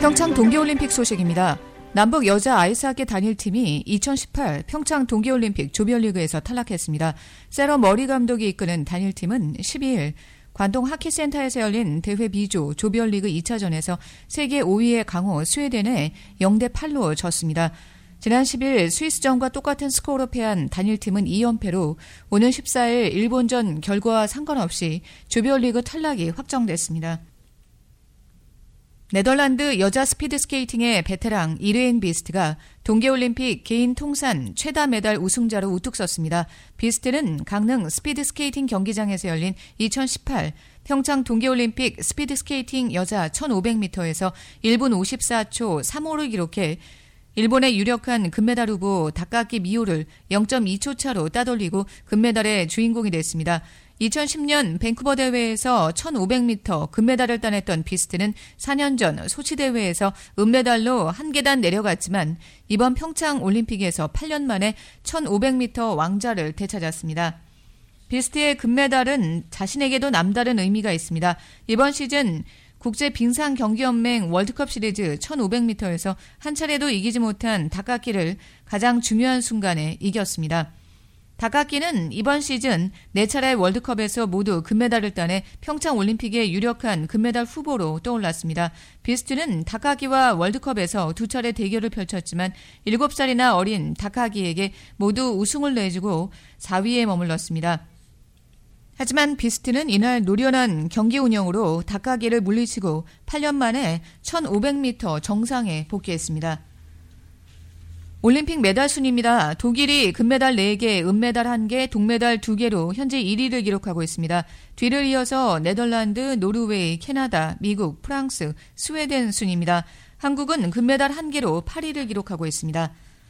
평창 동계올림픽 소식입니다. 남북 여자 아이스하키 단일팀이 2018 평창 동계올림픽 조별리그에서 탈락했습니다. 세러 머리 감독이 이끄는 단일팀은 12일 관동 하키센터에서 열린 대회 B조 조별리그 2차전에서 세계 5위의 강호 스웨덴에 0대8로 졌습니다. 지난 10일 스위스전과 똑같은 스코어로 패한 단일팀은 2연패로 오는 14일 일본전 결과와 상관없이 조별리그 탈락이 확정됐습니다. 네덜란드 여자 스피드스케이팅의 베테랑 이르엔 비스트가 동계올림픽 개인 통산 최다 메달 우승자로 우뚝 섰습니다. 비스트는 강릉 스피드스케이팅 경기장에서 열린 2018 평창 동계올림픽 스피드스케이팅 여자 1500m에서 1분 54초 3호를 기록해 일본의 유력한 금메달 후보 다카키 미오를 0.2초 차로 따돌리고 금메달의 주인공이 됐습니다. 2010년 밴쿠버 대회에서 1500m 금메달을 따냈던 비스트는 4년 전 소치 대회에서 은메달로 한 계단 내려갔지만 이번 평창 올림픽에서 8년 만에 1500m 왕자를 되찾았습니다. 비스트의 금메달은 자신에게도 남다른 의미가 있습니다. 이번 시즌 국제 빙상 경기연맹 월드컵 시리즈 1500m에서 한 차례도 이기지 못한 다카키를 가장 중요한 순간에 이겼습니다. 다카키는 이번 시즌 4차례 월드컵에서 모두 금메달을 따내 평창 올림픽의 유력한 금메달 후보로 떠올랐습니다. 비스트는 다카키와 월드컵에서 2차례 대결을 펼쳤지만 7살이나 어린 다카키에게 모두 우승을 내주고 4위에 머물렀습니다. 하지만 비스트는 이날 노련한 경기 운영으로 다카키를 물리치고 8년 만에 1500m 정상에 복귀했습니다. 올림픽 메달 순입니다. 독일이 금메달 4개, 은메달 1개, 동메달 2개로 현재 1위를 기록하고 있습니다. 뒤를 이어서 네덜란드, 노르웨이, 캐나다, 미국, 프랑스, 스웨덴 순입니다. 한국은 금메달 1개로 8위를 기록하고 있습니다.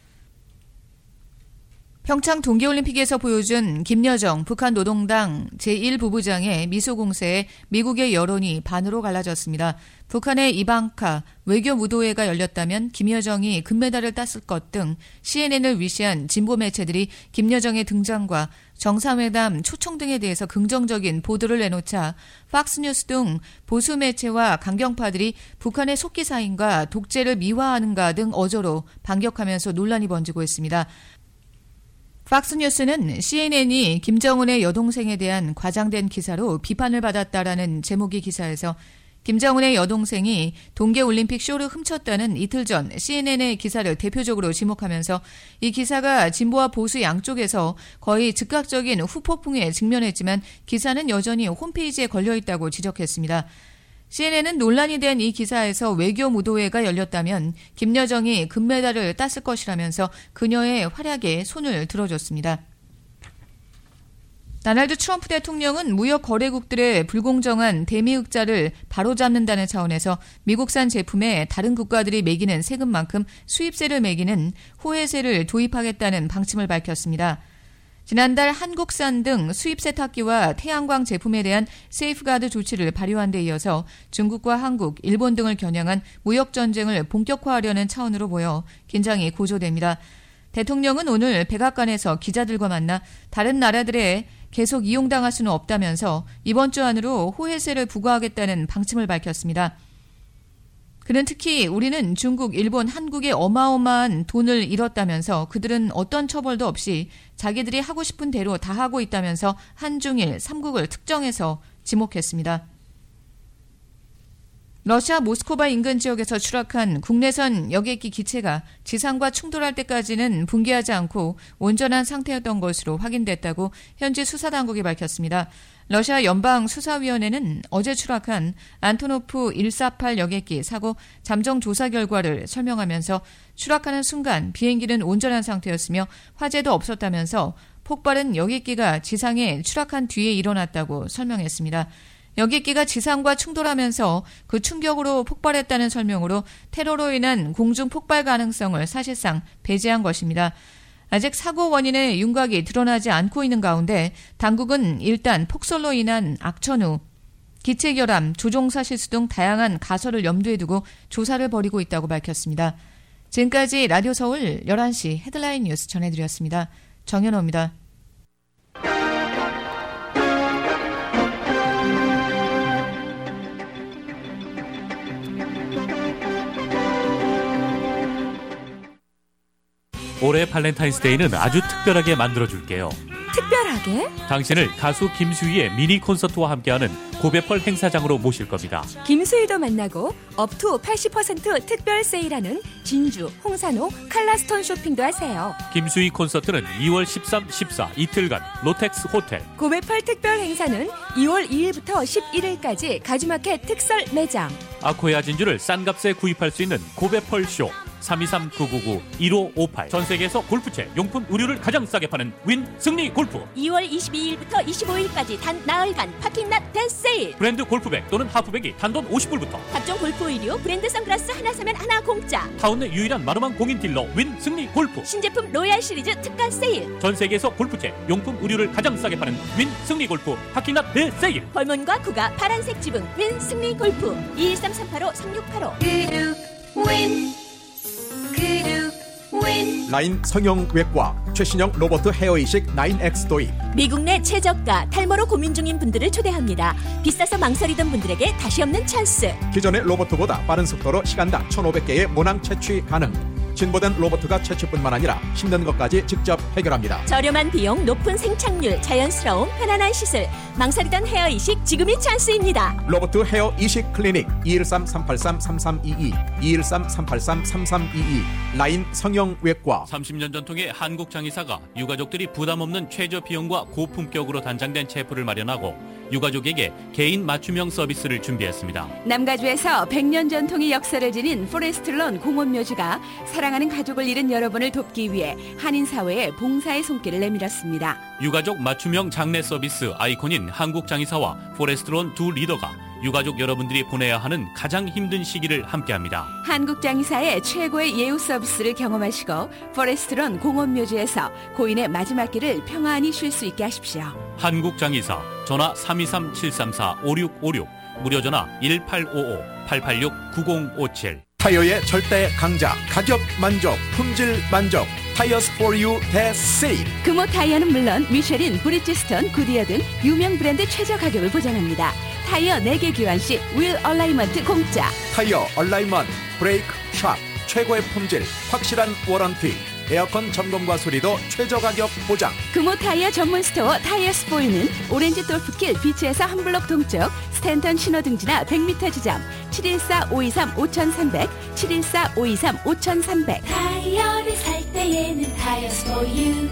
평창 동계올림픽에서 보여준 김여정 북한 노동당 제1부부장의 미소 공세에 미국의 여론이 반으로 갈라졌습니다. 북한의 이방카 외교무도회가 열렸다면 김여정이 금메달을 땄을 것 등 CNN을 위시한 진보 매체들이 김여정의 등장과 정상회담 초청 등에 대해서 긍정적인 보도를 내놓자 팍스뉴스 등 보수 매체와 강경파들이 북한의 속기사인과 독재를 미화하는가 등 어조로 반격하면서 논란이 번지고 있습니다. 팍스뉴스는 CNN이 김정은의 여동생에 대한 과장된 기사로 비판을 받았다라는 제목의 기사에서 김정은의 여동생이 동계올림픽 쇼를 훔쳤다는 이틀 전 CNN의 기사를 대표적으로 지목하면서 이 기사가 진보와 보수 양쪽에서 거의 즉각적인 후폭풍에 직면했지만 기사는 여전히 홈페이지에 걸려있다고 지적했습니다. CNN은 논란이 된 이 기사에서 외교무도회가 열렸다면 김여정이 금메달을 땄을 것이라면서 그녀의 활약에 손을 들어줬습니다. 도널드 트럼프 대통령은 무역 거래국들의 불공정한 대미흑자를 바로잡는다는 차원에서 미국산 제품에 다른 국가들이 매기는 세금만큼 수입세를 매기는 호혜세를 도입하겠다는 방침을 밝혔습니다. 지난달 한국산 등 수입 세탁기와 태양광 제품에 대한 세이프가드 조치를 발효한 데 이어서 중국과 한국, 일본 등을 겨냥한 무역 전쟁을 본격화하려는 차원으로 보여 긴장이 고조됩니다. 대통령은 오늘 백악관에서 기자들과 만나 다른 나라들에 계속 이용당할 수는 없다면서 이번 주 안으로 호혜세를 부과하겠다는 방침을 밝혔습니다. 그는 특히 우리는 중국, 일본, 한국에 어마어마한 돈을 잃었다면서 그들은 어떤 처벌도 없이 자기들이 하고 싶은 대로 다 하고 있다면서 한중일 3국을 특정해서 지목했습니다. 러시아 모스크바 인근 지역에서 추락한 국내선 여객기 기체가 지상과 충돌할 때까지는 붕괴하지 않고 온전한 상태였던 것으로 확인됐다고 현지 수사당국이 밝혔습니다. 러시아 연방수사위원회는 어제 추락한 안토노프 148 여객기 사고 잠정 조사 결과를 설명하면서 추락하는 순간 비행기는 온전한 상태였으며 화재도 없었다면서 폭발은 여객기가 지상에 추락한 뒤에 일어났다고 설명했습니다. 여객기가 지상과 충돌하면서 그 충격으로 폭발했다는 설명으로 테러로 인한 공중 폭발 가능성을 사실상 배제한 것입니다. 아직 사고 원인의 윤곽이 드러나지 않고 있는 가운데 당국은 일단 폭설로 인한 악천 후 기체 결함, 조종사 실수 등 다양한 가설을 염두에 두고 조사를 벌이고 있다고 밝혔습니다. 지금까지 라디오 서울 11시 헤드라인 뉴스 전해드렸습니다. 정연호입니다. 올해 발렌타인스데이는 아주 특별하게 만들어줄게요. 특별하게? 당신을 가수 김수희의 미니 콘서트와 함께하는 고베펄 행사장으로 모실 겁니다. 김수희도 만나고 업투 80% 특별 세일하는 진주, 홍산호, 칼라스톤 쇼핑도 하세요. 김수희 콘서트는 2월 13, 14 이틀간 로텍스 호텔. 고베펄 특별 행사는 2월 2일부터 11일까지 가주마켓 특설 매장. 아코야 진주를 싼 값에 구입할 수 있는 고베펄 쇼. 323-999-1558. 전 세계에서 골프채, 용품, 의류를 가장 싸게 파는 윈 승리 골프. 2월 22일부터 25일까지 단 나흘간 파킹랏 대세일. 브랜드 골프백 또는 하프백이 단돈 50불부터. 각종 골프 의류, 브랜드 선글라스 하나 사면 하나 공짜. 타운 내 유일한 마루망 공인 딜러 윈 승리 골프. 신제품 로얄 시리즈 특가 세일. 전 세계에서 골프채, 용품, 의류를 가장 싸게 파는 윈 승리 골프 파킹랏 대세일. 벌몬과 구가 파란색 지붕 윈 승리 골프. 213-385-3685. 그룹 윈. 라인 성형외과 최신형 로봇 헤어이식 9X 도입. 미국 내 최저가 탈모로 고민 중인 분들을 초대합니다. 비싸서 망설이던 분들에게 다시 없는 찬스. 기존의 로봇보다 빠른 속도로 시간당 1,500개의 모낭 채취 가능. 진보된 로봇가 채취뿐만 아니라 힘든 것까지 직접 해결합니다. 저렴한 비용, 높은 생착률, 자연스러움, 편안한 시술. 망설이던 헤어 이식 지금이 찬스입니다. 로봇 헤어 이식 클리닉 213-383-3322 213-383-3322 라인 성형외과. 30년 전통의 한국 장의사가 유가족들이 부담 없는 최저 비용과 고품격으로 단장된 체프를 마련하고 유가족에게 개인 맞춤형 서비스를 준비했습니다. 남가주에서 100년 전통의 역사를 지닌 포레스트론 공원묘지가 사랑하는 가족을 잃은 여러분을 돕기 위해 한인사회에 봉사의 손길을 내밀었습니다. 유가족 맞춤형 장례 서비스 아이콘인 한국장의사와 포레스트론 두 리더가 유가족 여러분들이 보내야 하는 가장 힘든 시기를 함께합니다. 한국장의사의 최고의 예우 서비스를 경험하시고 포레스트론 공원묘지에서 고인의 마지막 길을 평안히 쉴 수 있게 하십시오. 한국장의사 전화 323-734-5656 무료 전화 1855-886-9057. 타이어의 절대 강자, 가격 만족, 품질 만족, 타이어스 포 유 대세일. 금호 타이어는 물론 미쉐린, 브리지스톤, 구디어 등 유명 브랜드 최저 가격을 보장합니다. 타이어 4개 교환 시 윌 얼라이먼트 공짜. 타이어 얼라이먼트, 브레이크 샵, 최고의 품질, 확실한 워런티, 에어컨 점검과 수리도 최저 가격 보장. 금호 타이어 전문 스토어 타이어스 포유는 오렌지 돌프길 비치에서 한 블록 동쪽, 스탠턴 신호등지나 100m 지점 714-523-5300 714-523-5300. 타이어를 살 때에는 타이어스 포유.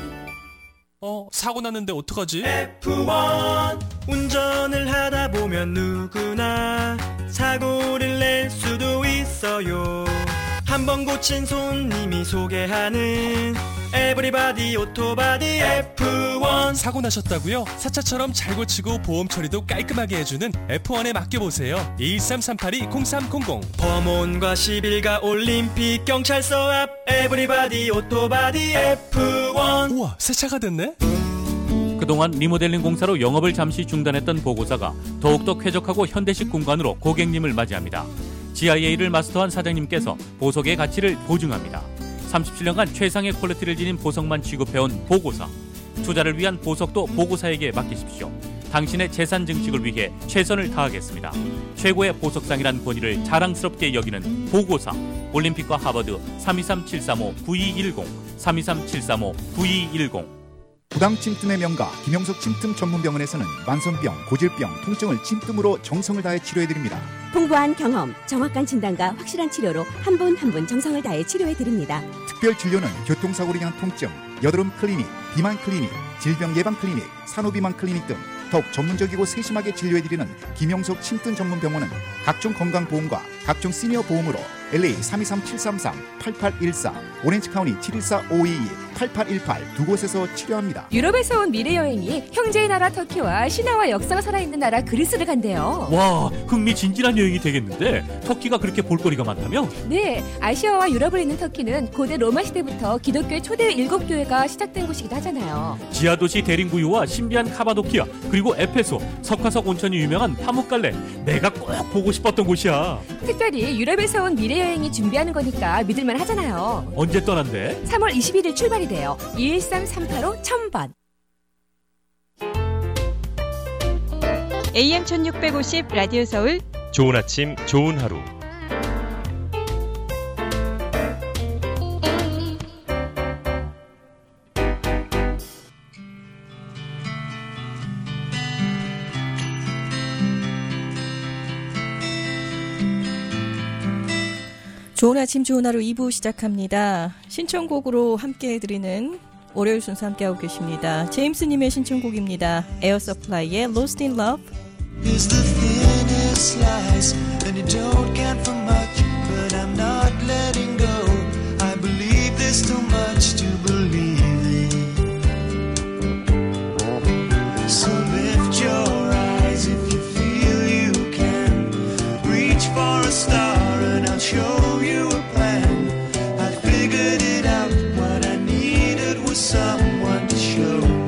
사고 났는데 어떡하지? F1 운전을 하다 보면 누구나 사고를 낼 수도 있어요. 한번 고친 손님이 소개하는 에브리바디 오토바디 F1. 사고 나셨다고요? 사차처럼 잘 고치고 보험 처리도 깔끔하게 해주는 F1에 맡겨보세요. 213-382-0300. 범원과 11가 올림픽 경찰서 앞 에브리바디 오토바디 F1. 우와, 새 차가 됐네? 그동안 리모델링 공사로 영업을 잠시 중단했던 보고사가 더욱더 쾌적하고 현대식 공간으로 고객님을 맞이합니다. GIA를 마스터한 사장님께서 보석의 가치를 보증합니다. 37년간 최상의 퀄리티를 지닌 보석만 취급해온 보고사. 투자를 위한 보석도 보고사에게 맡기십시오. 당신의 재산 증식을 위해 최선을 다하겠습니다. 최고의 보석상이란 권위를 자랑스럽게 여기는 보고사. 올림픽과 하버드 323-735-9210 323-735-9210. 부당 침뜸의 명가 김영석 침뜸 전문병원에서는 만성병, 고질병, 통증을 침뜸으로 정성을 다해 치료해드립니다. 풍부한 경험, 정확한 진단과 확실한 치료로 한 분 한 분 정성을 다해 치료해드립니다. 특별 진료는 교통사고로 인한 통증, 여드름 클리닉, 비만 클리닉, 질병 예방 클리닉, 산후비만 클리닉 등 더욱 전문적이고 세심하게 진료해드리는 김영석 침뜸 전문병원은 각종 건강보험과 각종 시니어 보험으로 LA 323-733-8814, 오렌지카운티 714-522-8818 두 곳에서 치료합니다. 유럽에서 온 미래여행이 형제의 나라 터키와 신화와 역사가 살아있는 나라 그리스를 간대요. 와, 흥미진진한 여행이 되겠는데 터키가 그렇게 볼거리가 많다며? 네, 아시아와 유럽을 잇는 터키는 고대 로마 시대부터 기독교의 초대 7교회가 시작된 곳이기도 하잖아요. 지하도시 대림구유와 신비한 카바도키아, 그리고 에페소, 석화석 온천이 유명한 파묵갈레. 내가 꼭 보고 싶었던 곳이야. 특별히 유럽에서 온 미래여행이 준비하는 거니까 믿을만 하잖아요. 언제 떠난대? 3월 21일 출발이 돼요. 213-385-1000번. AM 1650 라디오 서울. 좋은 아침, 좋은 하루. 좋은 아침 좋은 하루 2부 시작합니다. 신청곡으로 함께 해드리는 월요일 순서 함께하고 계십니다. 제임스님의 신청곡입니다. 에어 서플라이의 Lost in Love. Is the thinnest slice, and you don't count for much, but I'm not letting go. I believe there's too much to believe in. So lift your eyes if you feel you can. Reach for a star and I'll show you a plan. I figured it out, what I needed was someone to show me.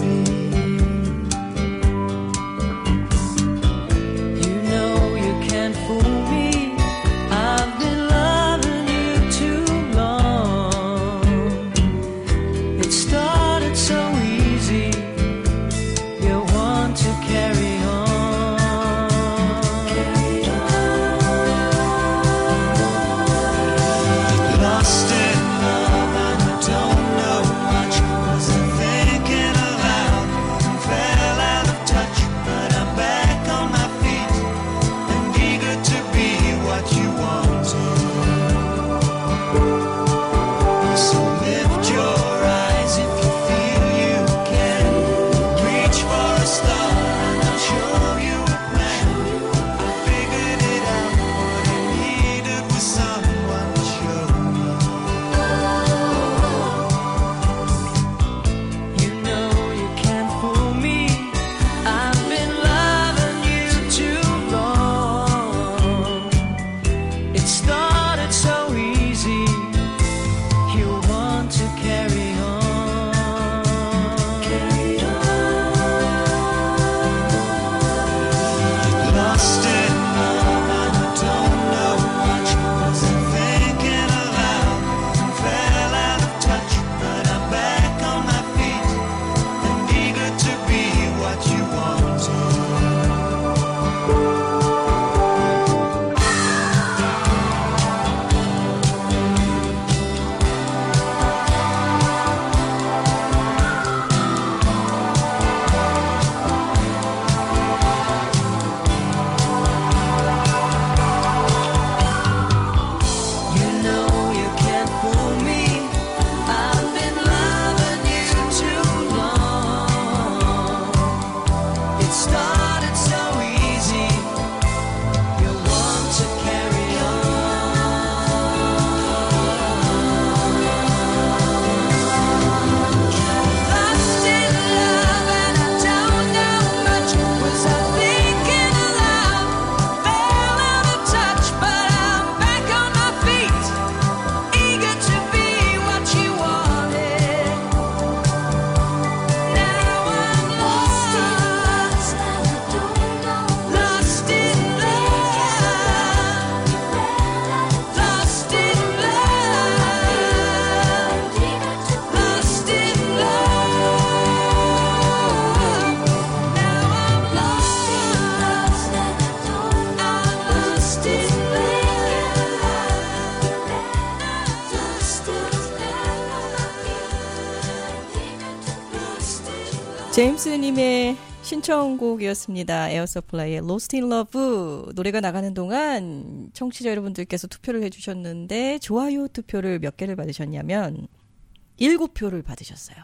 제임스님의 신청곡이었습니다. 에어 서플라이의 Lost in Love. 노래가 나가는 동안 청취자 여러분들께서 투표를 해주셨는데 좋아요 투표를 몇 개를 받으셨냐면 7표를 받으셨어요.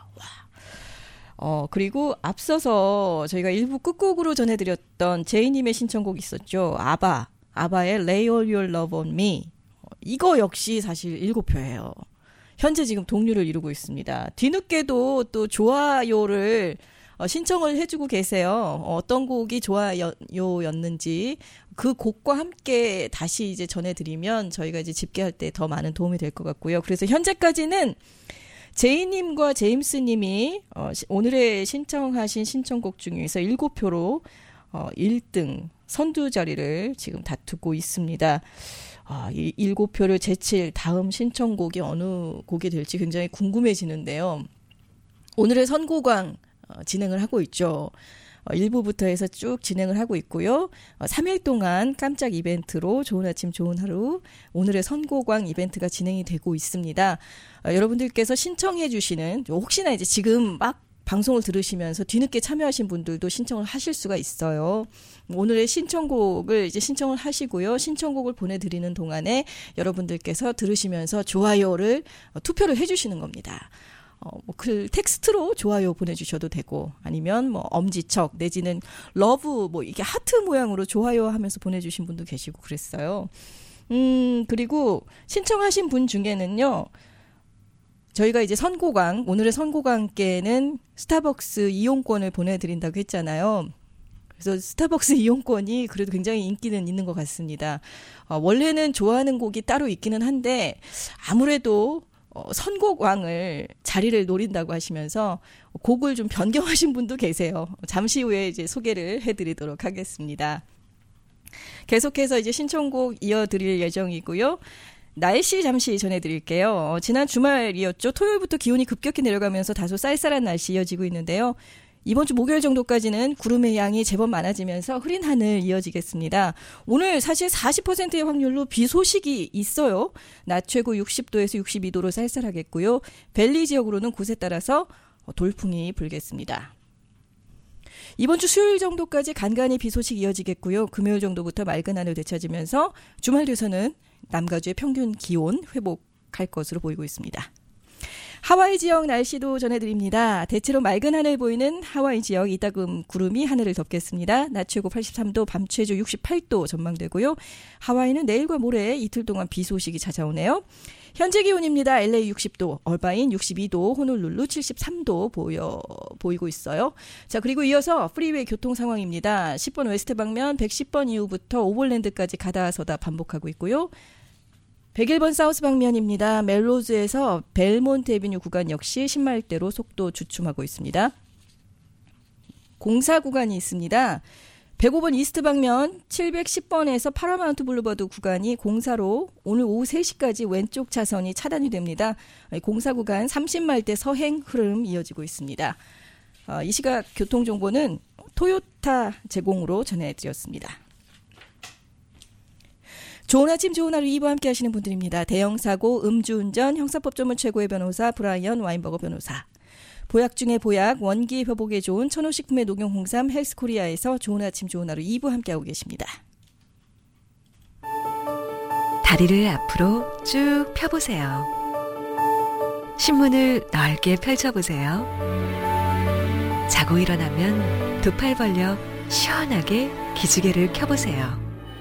와. 그리고 앞서서 저희가 일부 끝곡으로 전해드렸던 제이님의 신청곡 있었죠. 아바의 Lay All Your Love on Me. 이거 역시 사실 7표예요. 현재 지금 동률을 이루고 있습니다. 뒤늦게도 또 좋아요를 신청을 해주고 계세요. 어떤 곡이 좋아요였는지 그 곡과 함께 다시 이제 전해드리면 저희가 이제 집계할 때 더 많은 도움이 될 것 같고요. 그래서 현재까지는 제이님과 제임스님이 오늘의 신청하신 신청곡 중에서 7표로 1등 선두 자리를 지금 다투고 있습니다. 이 7표를 제칠 다음 신청곡이 어느 곡이 될지 굉장히 궁금해지는데요. 오늘의 선고광 진행을 하고 있죠. 1부부터 해서 쭉 진행을 하고 있고요. 3일 동안 깜짝 이벤트로 좋은 아침 좋은 하루 오늘의 선고광 이벤트가 진행이 되고 있습니다. 여러분들께서 신청해 주시는 혹시나 이제 지금 막 방송을 들으시면서 뒤늦게 참여하신 분들도 신청을 하실 수가 있어요. 오늘의 신청곡을 이제 신청을 하시고요. 신청곡을 보내드리는 동안에 여러분들께서 들으시면서 좋아요를 투표를 해주시는 겁니다. 글 텍스트로 좋아요 보내주셔도 되고 아니면 뭐 엄지척 내지는 러브 뭐 이게 하트 모양으로 좋아요 하면서 보내주신 분도 계시고 그랬어요. 그리고 신청하신 분 중에는요. 저희가 이제 선고강 오늘의 선고강께는 스타벅스 이용권을 보내드린다고 했잖아요. 그래서 스타벅스 이용권이 그래도 굉장히 인기는 있는 것 같습니다. 원래는 좋아하는 곡이 따로 있기는 한데 아무래도 선곡왕을 자리를 노린다고 하시면서 곡을 좀 변경하신 분도 계세요. 잠시 후에 이제 소개를 해드리도록 하겠습니다. 계속해서 이제 신청곡 이어드릴 예정이고요. 날씨 잠시 전해드릴게요. 지난 주말이었죠. 토요일부터 기온이 급격히 내려가면서 다소 쌀쌀한 날씨 이어지고 있는데요. 이번 주 목요일 정도까지는 구름의 양이 제법 많아지면서 흐린 하늘 이어지겠습니다. 오늘 사실 40%의 확률로 비 소식이 있어요. 낮 최고 60도에서 62도로 쌀쌀하겠고요. 밸리 지역으로는 곳에 따라서 돌풍이 불겠습니다. 이번 주 수요일 정도까지 간간히 비 소식 이어지겠고요. 금요일 정도부터 맑은 하늘 되찾으면서 주말 뒤에서는 남가주의 평균 기온 회복할 것으로 보이고 있습니다. 하와이 지역 날씨도 전해드립니다. 대체로 맑은 하늘 보이는 하와이 지역 이따금 구름이 하늘을 덮겠습니다. 낮 최고 83도, 밤 최저 68도 전망되고요. 하와이는 내일과 모레 이틀 동안 비 소식이 찾아오네요. 현재 기온입니다. LA 60도, 얼바인 62도, 호놀룰루 73도 보이고 있어요. 자, 그리고 이어서 프리웨이 교통 상황입니다. 10번 웨스트 방면 110번 이후부터 오버랜드까지 가다서다 반복하고 있고요. 101번 사우스 방면입니다. 멜로즈에서 벨몬트 애비뉴 구간 역시 신말대로 속도 주춤하고 있습니다. 공사 구간이 있습니다. 105번 이스트 방면 710번에서 파라마운트 블루버드 구간이 공사로 오늘 오후 3시까지 왼쪽 차선이 차단이 됩니다. 공사 구간 30마일대 서행 흐름 이어지고 있습니다. 이 시각 교통정보는 토요타 제공으로 전해드렸습니다. 좋은 아침 좋은 하루 2부 함께 하시는 분들입니다. 대형사고, 음주운전, 형사법 전문 최고의 변호사 브라이언 와인버거 변호사. 보약 중에 보약, 원기 회복에 좋은 천호식품의 녹용홍삼 헬스코리아에서 좋은 아침 좋은 하루 2부 함께하고 계십니다. 다리를 앞으로 쭉 펴보세요. 신문을 넓게 펼쳐보세요. 자고 일어나면 두 팔 벌려 시원하게 기지개를 켜보세요.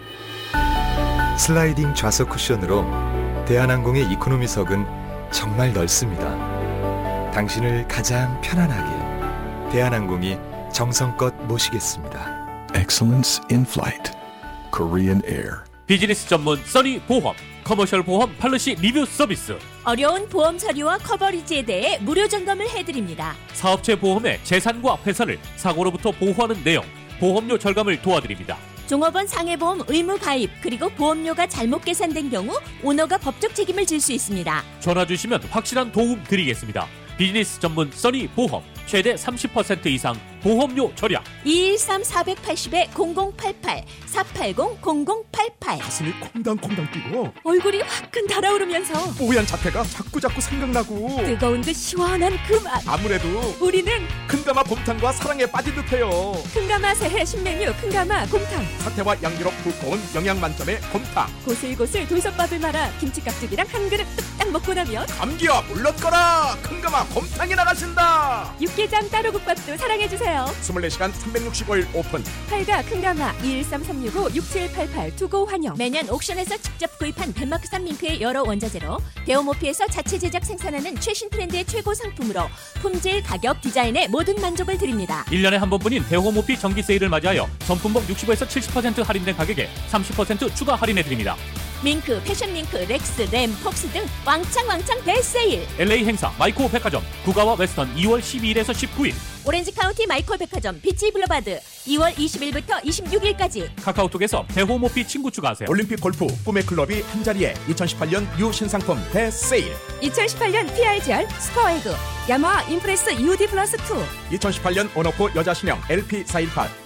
슬라이딩 좌석 쿠션으로 대한항공의 이코노미석은 정말 넓습니다. 당신을 가장 편안하게 대한항공이 정성껏 모시겠습니다. Excellence in Flight, Korean Air. 비즈니스 전문 써니 보험, 커머셜 보험 팔러시 리뷰 서비스. 어려운 보험 서류와 커버리지에 대해 무료 점검을 해드립니다. 사업체 보험의 재산과 회사를 사고로부터 보호하는 내용, 보험료 절감을 도와드립니다. 종업원 상해보험 의무 가입 그리고 보험료가 잘못 계산된 경우 오너가 법적 책임을 질 수 있습니다. 전화 주시면 확실한 도움 드리겠습니다. 비즈니스 전문 써니 보험 최대 30% 이상 보험료 절약. 213-480-0088 480-0088. 가슴이 콩당콩당 뛰고 얼굴이 화끈 달아오르면서 뽀얀 자태가 자꾸자꾸 생각나고 뜨거운 듯 시원한 그 맛. 아무래도 우리는 큰가마 곰탕과 사랑에 빠진 듯해요. 큰가마 새해 신메뉴 큰가마 곰탕. 사태와 양기로 두꺼운 영양 만점의 곰탕. 고슬고슬 돌솥밥을 말아 김치깍두기랑 한 그릇 뚝딱 먹고 나면 감기야 물러거라. 큰가마 곰탕이 나가신다. 육개장 따로국밥도 사랑해주세요. 24시간 365일 오픈. 팔가 큰가마 213-365-6788 투고 환영. 매년 옥션에서 직접 구입한 덴마크산 밍크의 여러 원자재로 데오모피에서 자체 제작 생산하는 최신 트렌드의 최고 상품으로 품질, 가격, 디자인의 모든 만족을 드립니다. 1년에 한 번뿐인 대호모피 정기 세일을 맞이하여 전품목 65에서 70% 할인된 가격에 30% 추가 할인해드립니다. 밍크, 패션밍크, 렉스, 램, 폭스 등 왕창 대세일. LA 행사 마이코 백화점 구가와 웨스턴 2월 12일에서 19일. 오렌지 카운티 마이콜 백화점 비치 블루바드 2월 20일부터 26일까지. 카카오톡에서 대호모피 친구 추가하세요. 올림픽 골프 꿈의 클럽이 한자리에 2018년 뉴 신상품 대세일. 2018년 PRGR 스코어에그 야마하 임프레스 UD 플러스 2. 2018년 온오프 여자 신형 LP418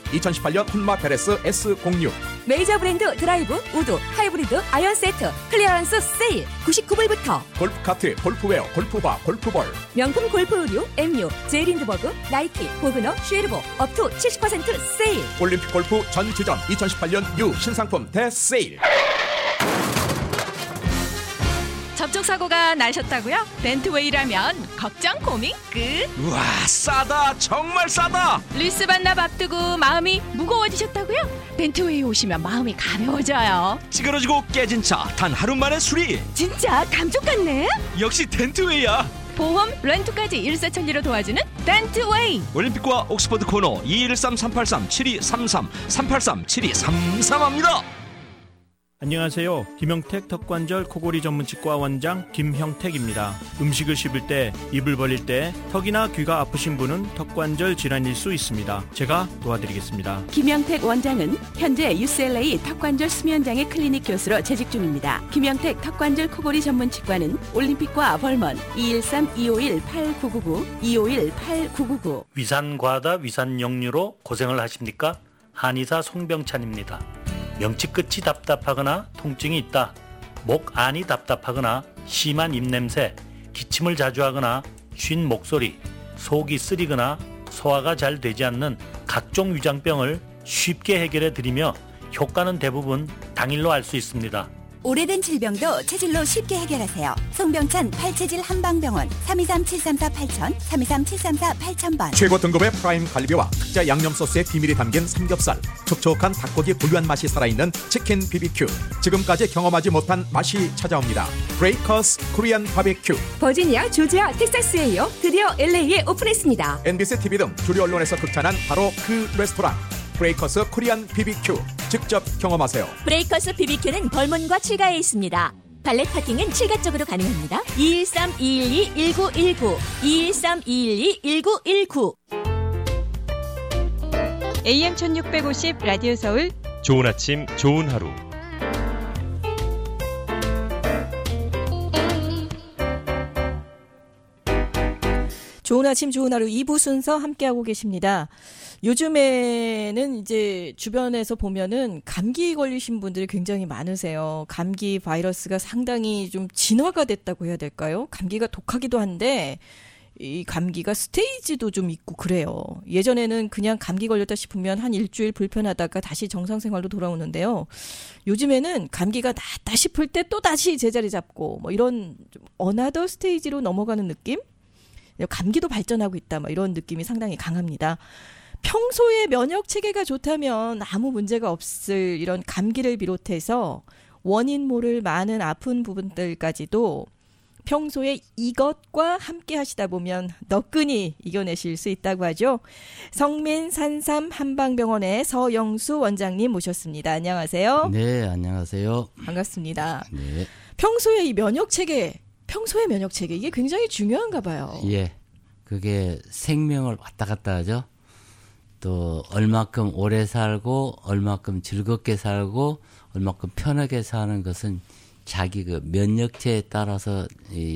2018년 혼마 베레스 S06. 메이저 브랜드 드라이브, 우드, 하이브리드, 아이언 세트, 클리어런스 세일 99불부터. 골프카트, 골프웨어, 골프바, 골프볼. 명품 골프 의류, MU, 제일린드버그, 나이키, 보그너, 쉐르보 업투 70% 세일. 올림픽 골프 전 지점 2018년 U 신상품 대세일. 접촉사고가 나셨다고요? 벤트웨이라면 걱정 고민 끝. 우와, 싸다, 정말 싸다. 리스 반납 앞두고 마음이 무거워지셨다고요? 벤트웨이 오시면 마음이 가벼워져요. 찌그러지고 깨진 차 단 하루 만에 수리. 진짜 감쪽 같네. 역시 덴트웨이야. 보험, 렌트까지 일사천리로 도와주는 덴트웨이. 올림픽과 옥스퍼드 코너 213-383-7233 383-7233합니다. 안녕하세요. 김형택 턱관절 코골이 전문치과 원장 김형택입니다. 음식을 씹을 때, 입을 벌릴 때 턱이나 귀가 아프신 분은 턱관절 질환일 수 있습니다. 제가 도와드리겠습니다. 김형택 원장은 현재 UCLA 턱관절 수면장애 클리닉 교수로 재직 중입니다. 김형택 턱관절 코골이 전문치과는 올림픽과 벌먼 213-251-8999 251-8999. 위산과다 위산역류로 고생을 하십니까? 한의사 송병찬입니다. 명치 끝이 답답하거나 통증이 있다, 목 안이 답답하거나 심한 입냄새, 기침을 자주 하거나 쉰 목소리, 속이 쓰리거나 소화가 잘 되지 않는 각종 위장병을 쉽게 해결해 드리며 효과는 대부분 당일로 알 수 있습니다. 오래된 질병도 체질로 쉽게 해결하세요. 송병찬 팔체질 한방병원 323-734-8000 323-734-8000번. 최고 등급의 프라임 갈비와 특제 양념 소스의 비밀이 담긴 삼겹살, 촉촉한 닭고기 고유한 맛이 살아있는 치킨 BBQ. 지금까지 경험하지 못한 맛이 찾아옵니다. 브레이커스 코리안 바베큐. 버지니아, 조지아, 텍사스에 이어 드디어 LA에 오픈했습니다. NBC TV 등 주류 언론에서 극찬한 바로 그 레스토랑 브레이커스 코리안 BBQ. 직접 경험하세요. 브레이커스 BBQ는 벌문과 칠가에 있습니다. 발렛 파킹은 칠가 쪽으로 가능합니다. 213-212-1919 213-212-1919. AM 1650 라디오 서울. 좋은 아침, 좋은 하루. 좋은 아침 좋은 하루 2부 순서 함께하고 계십니다. 요즘에는 이제 주변에서 보면은 감기 걸리신 분들이 굉장히 많으세요. 감기 바이러스가 상당히 좀 진화가 됐다고 해야 될까요? 감기가 독하기도 한데 이 감기가 스테이지도 좀 있고 그래요. 예전에는 그냥 감기 걸렸다 싶으면 한 일주일 불편하다가 다시 정상생활로 돌아오는데요. 요즘에는 감기가 낫다 싶을 때 또 다시 제자리 잡고 뭐 이런 좀 어나더 스테이지로 넘어가는 느낌? 감기도 발전하고 있다, 뭐 이런 느낌이 상당히 강합니다. 평소에 면역 체계가 좋다면 아무 문제가 없을 이런 감기를 비롯해서 원인 모를 많은 아픈 부분들까지도 평소에 이것과 함께 하시다 보면 너끈히 이겨내실 수 있다고 하죠. 성민 산삼 한방병원의 서영수 원장님 모셨습니다. 안녕하세요. 네, 안녕하세요. 반갑습니다. 네. 평소에 이 면역 체계, 평소의 면역 체계 이게 굉장히 중요한가 봐요. 예, 그게 생명을 왔다 갔다 하죠. 또 얼마큼 오래 살고 얼마큼 즐겁게 살고 얼마큼 편하게 사는 것은 자기 그 면역체에 따라서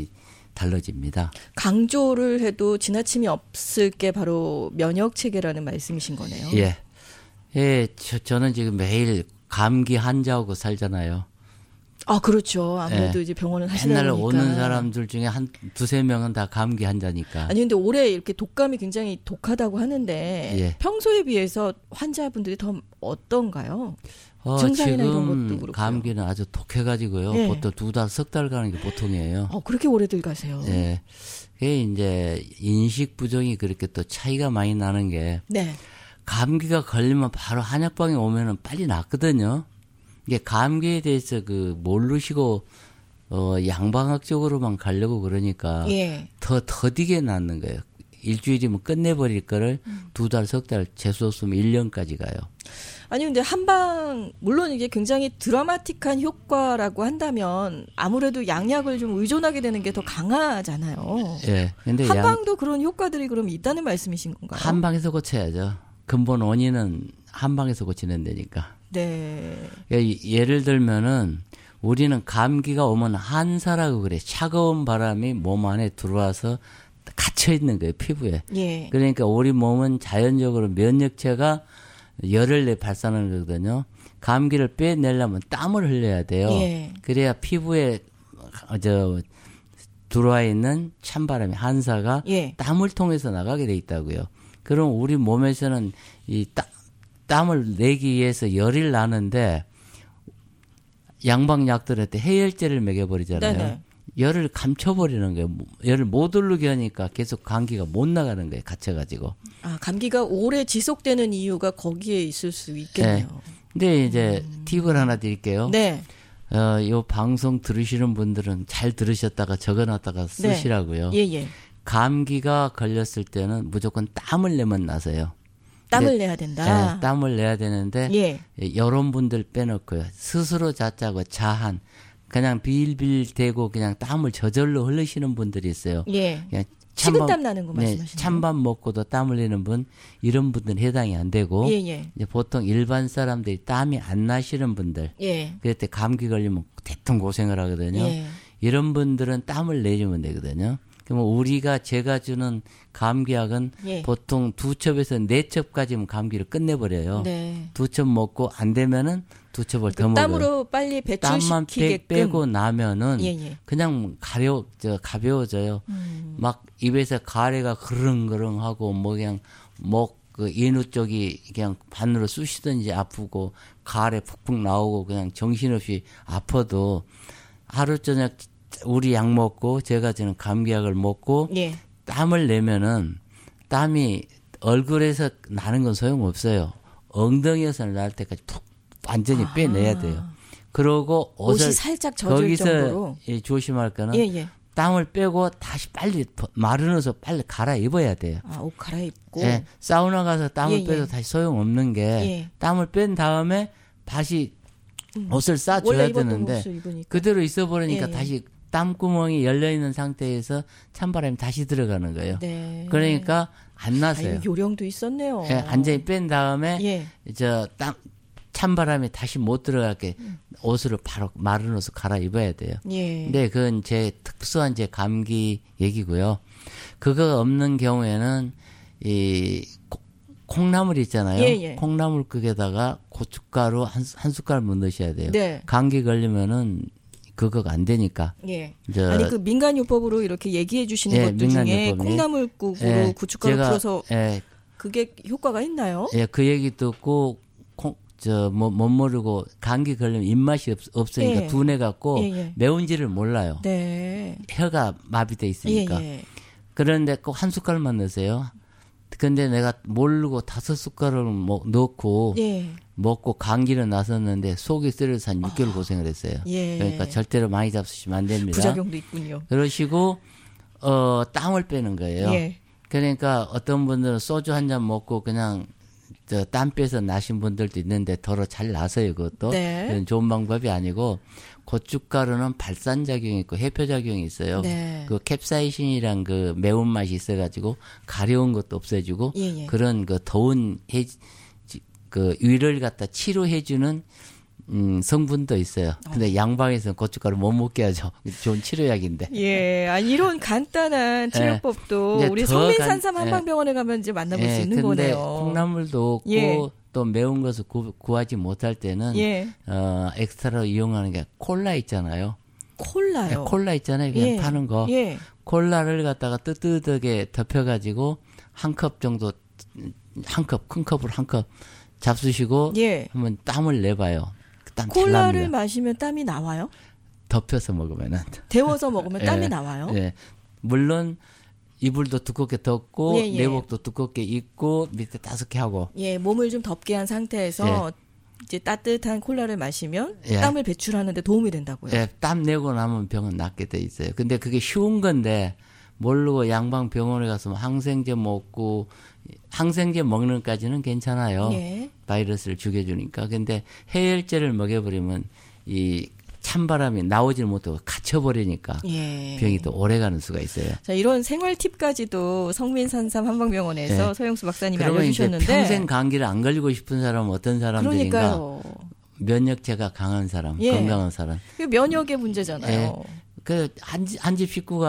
달라집니다. 강조를 해도 지나침이 없을 게 바로 면역체계라는 말씀이신 거네요. 예. 예, 저는 지금 매일 감기 환자하고 살잖아요. 아, 그렇죠. 아무래도 예. 이제 병원을 하시다 옛날에 보니까. 오는 사람들 중에 한 두세 명은 다 감기 환자니까. 아니, 근데 올해 이렇게 독감이 굉장히 독하다고 하는데 예. 평소에 비해서 환자분들이 더 어떤가요? 증상이나 이런 것도 지금 그렇고요. 감기는 아주 독해가지고요. 예. 보통 2달, 석 달 가는 게 보통이에요. 그렇게 오래들 가세요. 예. 그게 이제 인식 부정이 그렇게 또 차이가 많이 나는 게. 네. 감기가 걸리면 바로 한약방에 오면은 빨리 낫거든요. 이게 감기에 대해서 모르시고, 양방학적으로만 가려고 그러니까. 예. 더 더디게 낫는 거예요. 일주일이면 끝내버릴 거를 2달, 석 달, 재수 없으면 1년까지 가요. 아니, 근데 한방, 물론 이게 굉장히 드라마틱한 효과라고 한다면 아무래도 양약을 좀 의존하게 되는 게 더 강하잖아요. 예. 근데 한방도 그런 효과들이 그럼 있다는 말씀이신 건가요? 한방에서 고쳐야죠. 근본 원인은 한방에서 고치는 데니까. 네. 예를 들면은 우리는 감기가 오면 한사라고 그래. 차가운 바람이 몸 안에 들어와서 갇혀 있는 거예요, 피부에. 예. 그러니까 우리 몸은 자연적으로 면역체가 열을 발산하는 거거든요. 감기를 빼내려면 땀을 흘려야 돼요. 예. 그래야 피부에 들어와 있는 찬바람이 한사가 예. 땀을 통해서 나가게 돼 있다고요. 그럼 우리 몸에서는 이 땀을 내기 위해서 열이 나는데 양방약들한테 해열제를 먹여버리잖아요. 네네. 열을 감춰버리는 거예요. 열을 못 오르게 하니까 계속 감기가 못 나가는 거예요. 갇혀가지고. 아, 감기가 오래 지속되는 이유가 거기에 있을 수 있겠네요. 네. 근데 이제 팁을 하나 드릴게요. 네. 요 방송 들으시는 분들은 잘 들으셨다가 적어놨다가 쓰시라고요. 네. 예. 감기가 걸렸을 때는 무조건 땀을 내면 나서요. 땀을 내야 된다. 네, 땀을 내야 되는데 예. 여러분들 빼놓고요. 스스로 자짜고 자한 그냥 빌빌 대고 그냥 땀을 저절로 흘리시는 분들이 있어요. 예. 그냥 식은땀 나는 거 말씀하시나요? 찬밥 먹고도 땀 흘리는 분 이런 분들은 해당이 안 되고 예. 이제 보통 일반 사람들이 땀이 안 나시는 분들 예. 그럴 때 감기 걸리면 대통 고생을 하거든요. 예. 이런 분들은 땀을 내주면 되거든요. 그러면 제가 주는 감기약은 예. 보통 2첩에서 4첩까지면 감기를 끝내버려요. 네. 2첩 먹고 안 되면은 2첩을 더 먹어요. 땀으로 빨리 배출시키게끔. 땀만 빼고 나면은 예. 그냥 가벼워져요. 막 입에서 가래가 그릉그릉하고 뭐 그냥 그 인후 쪽이 그냥 반으로 쑤시든지 아프고 가래 푹푹 나오고 그냥 정신없이 아파도 하루 저녁 우리 약 먹고 제가 주는 감기약을 먹고 예. 땀을 내면은 땀이 얼굴에서 나는 건 소용없어요. 엉덩이에서 날 때까지 푹 완전히 빼내야 돼요. 그러고 옷이 살짝 젖을 정도로. 거기서 조심할 거는 예. 땀을 빼고 다시 빨리 마른 옷을 빨리 갈아입어야 돼요. 아, 옷 갈아입고. 예, 사우나 가서 땀을 예. 빼도 다시 소용없는 게 예. 땀을 뺀 다음에 다시 옷을 싸줘야 되는데 그대로 있어버리니까 예. 다시 땀구멍이 열려있는 상태에서 찬바람이 다시 들어가는 거예요. 네. 그러니까 안 나서요. 아, 요령도 있었네요. 예, 완전히 뺀 다음에 예. 찬바람이 다시 못 들어가게 옷으로 바로 마른 옷을 갈아입어야 돼요. 예. 근데 그건 제 특수한 제 감기 얘기고요. 그거 없는 경우에는 이 콩나물 있잖아요. 예. 콩나물국에다가 고춧가루 한 숟갈만 넣으셔야 돼요. 네. 감기 걸리면은 그거가 안 되니까. 예. 아니 그 민간요법으로 이렇게 얘기해 주시는 것들 중에 콩나물국으로 고춧가루 풀어서 그게 효과가 있나요? 예, 그 얘기 듣고 못 모르고 감기 걸리면 입맛이 없으니까 둔해 갖고 매운지를 몰라요. 네. 혀가 마비돼 있으니까. 그런데 꼭 한 숟갈만 넣으세요. 근데 내가 모르고 5숟갈을 넣고 먹고 감기는 났었는데 속이 쓰려서 한 6개월 고생을 했어요. 그러니까 절대로 많이 잡수시면 안 됩니다. 부작용도 있군요. 그러시고 땀을 빼는 거예요. 그러니까 어떤 분들은 소주 한 잔 먹고 그냥 땀 빼서 나신 분들도 있는데 더러 잘 나서요. 그것도 그건 좋은 방법이 아니고 고춧가루는 발산작용이 있고 해표작용이 있어요. 그 캡사이신이란 그 매운맛이 있어가지고 가려운 것도 없애주고 그런 그 더운 그 위를 갖다 치료해주는 성분도 있어요. 근데 양방에서는 고춧가루 못 먹게 하죠. 좋은 치료약인데. 예, 이런 간단한 치료법도 우리 성민산삼 한방병원에 가면 이제 만나볼 수 있는 거네요. 콩나물도 없고 또 매운 것을 구하지 못할 때는 엑스트라로 이용하는 게 콜라 있잖아요. 콜라요? 콜라 있잖아요. 그냥 파는 거. 콜라를 갖다가 뜨뜻하게 덮여가지고 한 컵 정도, 큰 컵으로 한 컵 잡수시고 한번 땀을 내봐요. 콜라를 마시면 땀이 나와요? 덮여서 먹으면은. 데워서 먹으면 땀이 나와요? 네. 물론 이불도 두껍게 덮고 내복도 두껍게 입고 밑에 따숩게 하고. 몸을 좀 덮게 한 상태에서 이제 따뜻한 콜라를 마시면 땀을 배출하는데 도움이 된다고요? 땀 내고 나면 병은 낫게 돼 있어요. 근데 그게 쉬운 건데 모르고 양방병원에 가서 항생제 먹고 항생제 먹는 까지는 괜찮아요. 바이러스를 죽여주니까. 근데 해열제를 먹여버리면 이 찬바람이 나오질 못하고 갇혀버리니까 병이 또 오래가는 수가 있어요. 자, 이런 생활 팁까지도 성민산삼 한방병원에서 서영수 박사님이 알려주셨는데. 평생 감기를 안 걸리고 싶은 사람은 어떤 사람들인가? 그러니까요. 면역체가 강한 사람, 건강한 사람. 면역의 문제잖아요. 그 한 집 식구가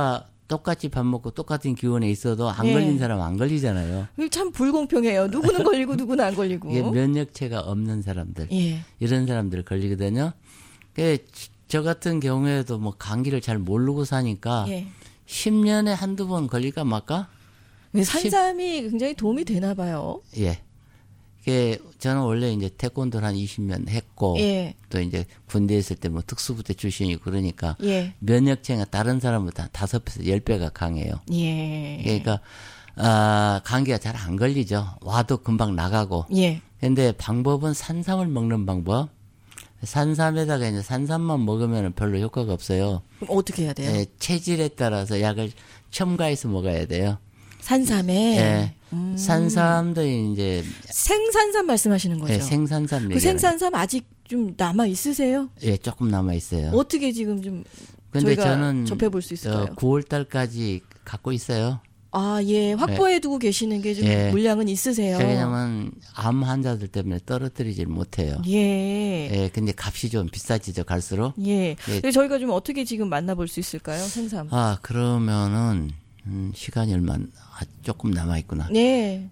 똑같이 밥 먹고 똑같은 기온에 있어도 안 예. 걸린 사람은 안 걸리잖아요. 참 불공평해요. 누구는 걸리고 누구는 안 걸리고. 이게 면역체가 없는 사람들, 예. 이런 사람들 걸리거든요. 저 같은 경우에도 뭐 감기를 잘 모르고 사니까 예. 10년에 한두 번 걸릴까 말까? 산삼이 굉장히 도움이 되나 봐요. 예. 저는 원래 이제 태권도를 한 20년 했고, 예. 또 이제 군대에 있을 때 뭐 특수부대 출신이고 그러니까, 예. 면역체가 다른 사람보다 5배에서 10배가 강해요. 예. 그러니까, 감기가 잘 안 걸리죠. 와도 금방 나가고. 예. 근데 방법은 산삼을 먹는 방법. 산삼에다가 이제 산삼만 먹으면 별로 효과가 없어요. 그럼 어떻게 해야 돼요? 예, 체질에 따라서 약을 첨가해서 먹어야 돼요. 산삼에? 예. 산삼도 이제. 생산삼 말씀하시는 거죠? 예, 생산삼. 그 생산삼 아직 좀 남아 있으세요? 예, 조금 남아 있어요. 어떻게 지금 좀 근데 저희가 저는 접해볼 수 있을까요? 9월 달까지 갖고 있어요. 아, 예. 확보해두고 계시는 게 좀 물량은 있으세요? 왜냐면 암 환자들 때문에 떨어뜨리질 못해요. 예. 예, 근데 값이 좀 비싸지죠, 갈수록. 예. 근데 저희가 좀 어떻게 지금 만나볼 수 있을까요, 생삼? 그러면은, 시간이 조금 남아있구나. 네.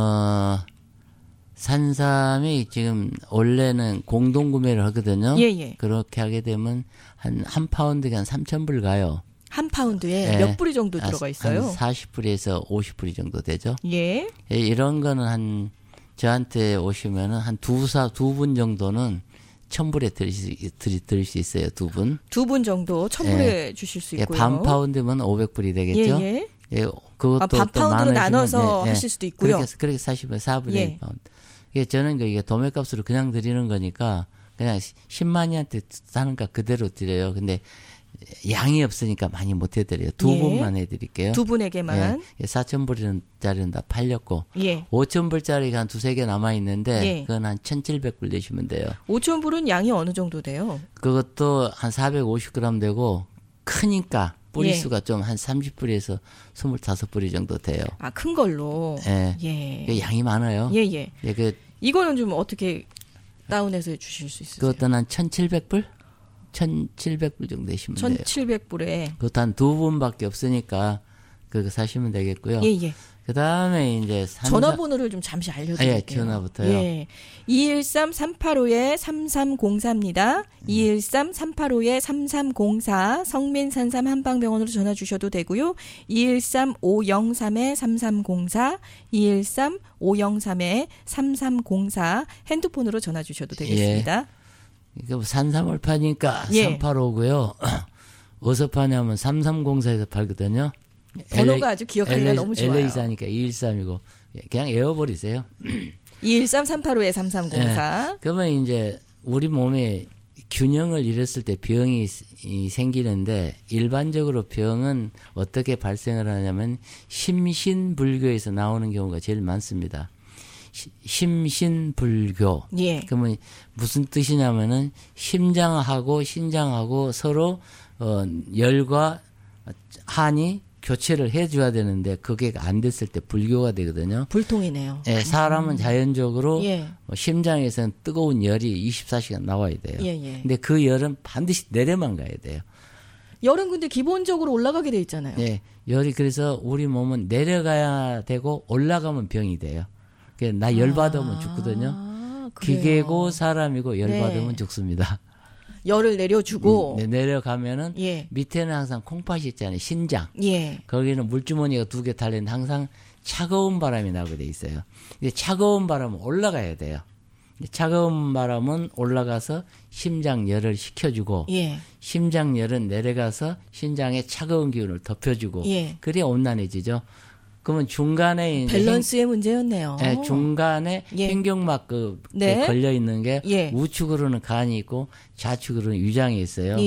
산삼이 지금 원래는 공동구매를 하거든요. 예. 그렇게 하게 되면 한 파운드에 한 3,000불 가요. 한 파운드에 몇 뿌리 정도 들어가 있어요? 한 40뿌리에서 50뿌리 정도 되죠. 예. 이런 거는 저한테 오시면은 한 두 분 정도는 1,000불에 드릴 수 있어요. 2분. 2분 정도 1,000불에 주실 수 있고요. 반 파운드면 500불이 되겠죠. 예. 그것도 반 파운드로 나눠서 하실 수도 있고요. 그렇게 사시면 4분의 1파운드. 저는 이게 도매값으로 그냥 드리는 거니까 그냥 10만이한테 사는 값 그대로 드려요. 근데 양이 없으니까 많이 못 해드려요. 2분만 해드릴게요. 2분에게만. 4,000불짜리는 다 팔렸고. 5,000불짜리가 한 2-3개 남아있는데. 그건 한 1,700불 내시면 돼요. 5,000불은 양이 어느 정도 돼요? 그것도 한 450g 되고, 크니까 뿌리수가 좀 한 30뿌리에서 25뿌리 정도 돼요. 큰 걸로? 예. 양이 많아요. 예. 이거는 좀 어떻게 다운해서 주실 수 있으세요? 그것도 한 1,700불? 1,700불 정도 내시면 돼요. 1,700불에. 그것도 한 2분밖에 없으니까 그거 사시면 되겠고요. 예. 그 다음에 이제 전화번호를 좀 잠시 알려드릴게요. 전화부터요. 예. 213-385-3304입니다. 213-385-3304 성민산삼 한방병원으로 전화 주셔도 되고요. 213-503-3304 213-503-3304 핸드폰으로 전화 주셔도 되겠습니다. 산삼을 파니까 385고요. 어디서 파냐면 3304에서 팔거든요. 번호가 아주 기억하기가 너무 좋아요. LA 사니까 213이고 그냥 외워버리세요. 213-385-3304. 그러면 이제 우리 몸에 균형을 잃었을 때 병이 생기는데 일반적으로 병은 어떻게 발생을 하냐면 심신불교에서 나오는 경우가 제일 많습니다. 심신불교. 그러면 무슨 뜻이냐면은 심장하고 신장하고 서로 열과 한이 교체를 해줘야 되는데 그게 안 됐을 때 불교가 되거든요. 불통이네요. 사람은 자연적으로 심장에서는 뜨거운 열이 24시간 나와야 돼요. 근데 그 열은 반드시 내려만 가야 돼요. 열은 근데 기본적으로 올라가게 돼 있잖아요. 열이 그래서 우리 몸은 내려가야 되고 올라가면 병이 돼요. 나 열받으면 죽거든요. 기계고 사람이고 열받으면 죽습니다. 열을 내려주고 내려가면은 밑에는 항상 콩팥이 있잖아요. 신장. 거기는 물주머니가 2개 달려있는 항상 차가운 바람이 나게 돼 있어요. 근데 차가운 바람은 올라가야 돼요. 차가운 바람은 올라가서 심장 열을 식혀주고 심장 열은 내려가서 신장의 차가운 기운을 덮여주고 그래야 온난해지죠. 그러면 중간에 밸런스의 문제였네요. 중간에 횡격막 걸려 있는 게 우측으로는 간이 있고 좌측으로는 위장이 있어요.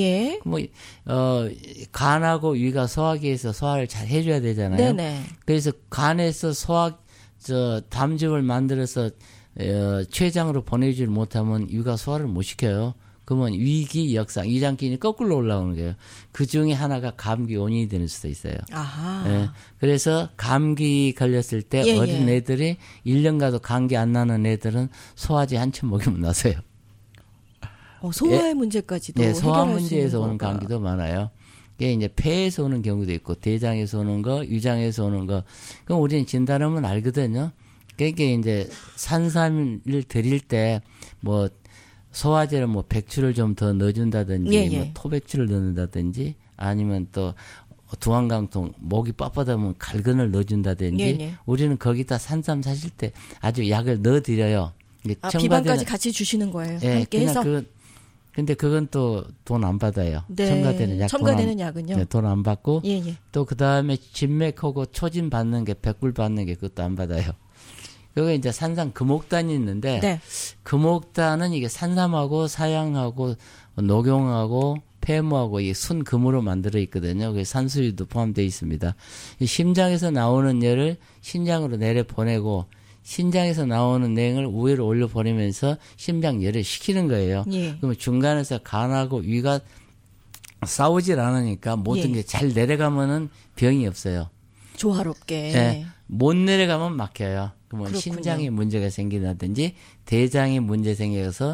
간하고 위가 소화기에서 소화를 잘 해줘야 되잖아요. 그래서 간에서 담즙을 만들어서 췌장으로 보내주질 못하면 위가 소화를 못 시켜요. 그러면 위기 역상, 위장기운이 거꾸로 올라오는 거예요. 그 중에 하나가 감기 원인이 될 수도 있어요. 그래서 감기 걸렸을 때 어린 애들이 1년 가도 감기 안 나는 애들은 소화제 한참 먹이면 나서요. 소화의 문제까지도 소화 문제에서 오는 감기도 많아요. 그게 이제 폐에서 오는 경우도 있고 대장에서 오는 거, 위장에서 오는 거. 그럼 우리는 진단하면 알거든요. 그게 이제 산삼을 드릴 때 뭐 소화제를 뭐 백추를 좀 더 넣어준다든지, 예, 예. 뭐 토백추를 넣는다든지, 아니면 또 두항강통 목이 뻣뻣하면 갈근을 넣어준다든지. 예, 예. 우리는 거기다 산삼 사실 때 아주 약을 넣어드려요. 비만까지 같이 주시는 거예요. 예, 함께 해서. 근데 그건 또 돈 안 받아요. 네. 첨가되는 약. 첨가되는 약은요? 네, 돈 안 받고. 예, 예. 또 그 다음에 진맥하고 초진 받는 게 100불 받는 게 그것도 안 받아요. 그거 이제 산삼 금옥단이 있는데. 네. 금옥단은 이게 산삼하고 사양하고 녹용하고 폐모하고 이 순금으로 만들어 있거든요. 그래서 산수유도 포함되어 있습니다. 이 심장에서 나오는 열을 신장으로 내려 보내고 신장에서 나오는 냉을 우회로 올려 보내면서 심장 열을 식히는 거예요. 예. 그러면 중간에서 간하고 위가 싸우질 않으니까 모든 예. 게 잘 내려가면은 병이 없어요. 조화롭게. 네. 못 내려가면 막혀요. 그러면 그렇군요. 신장에 문제가 생긴다든지 대장에 문제 생겨서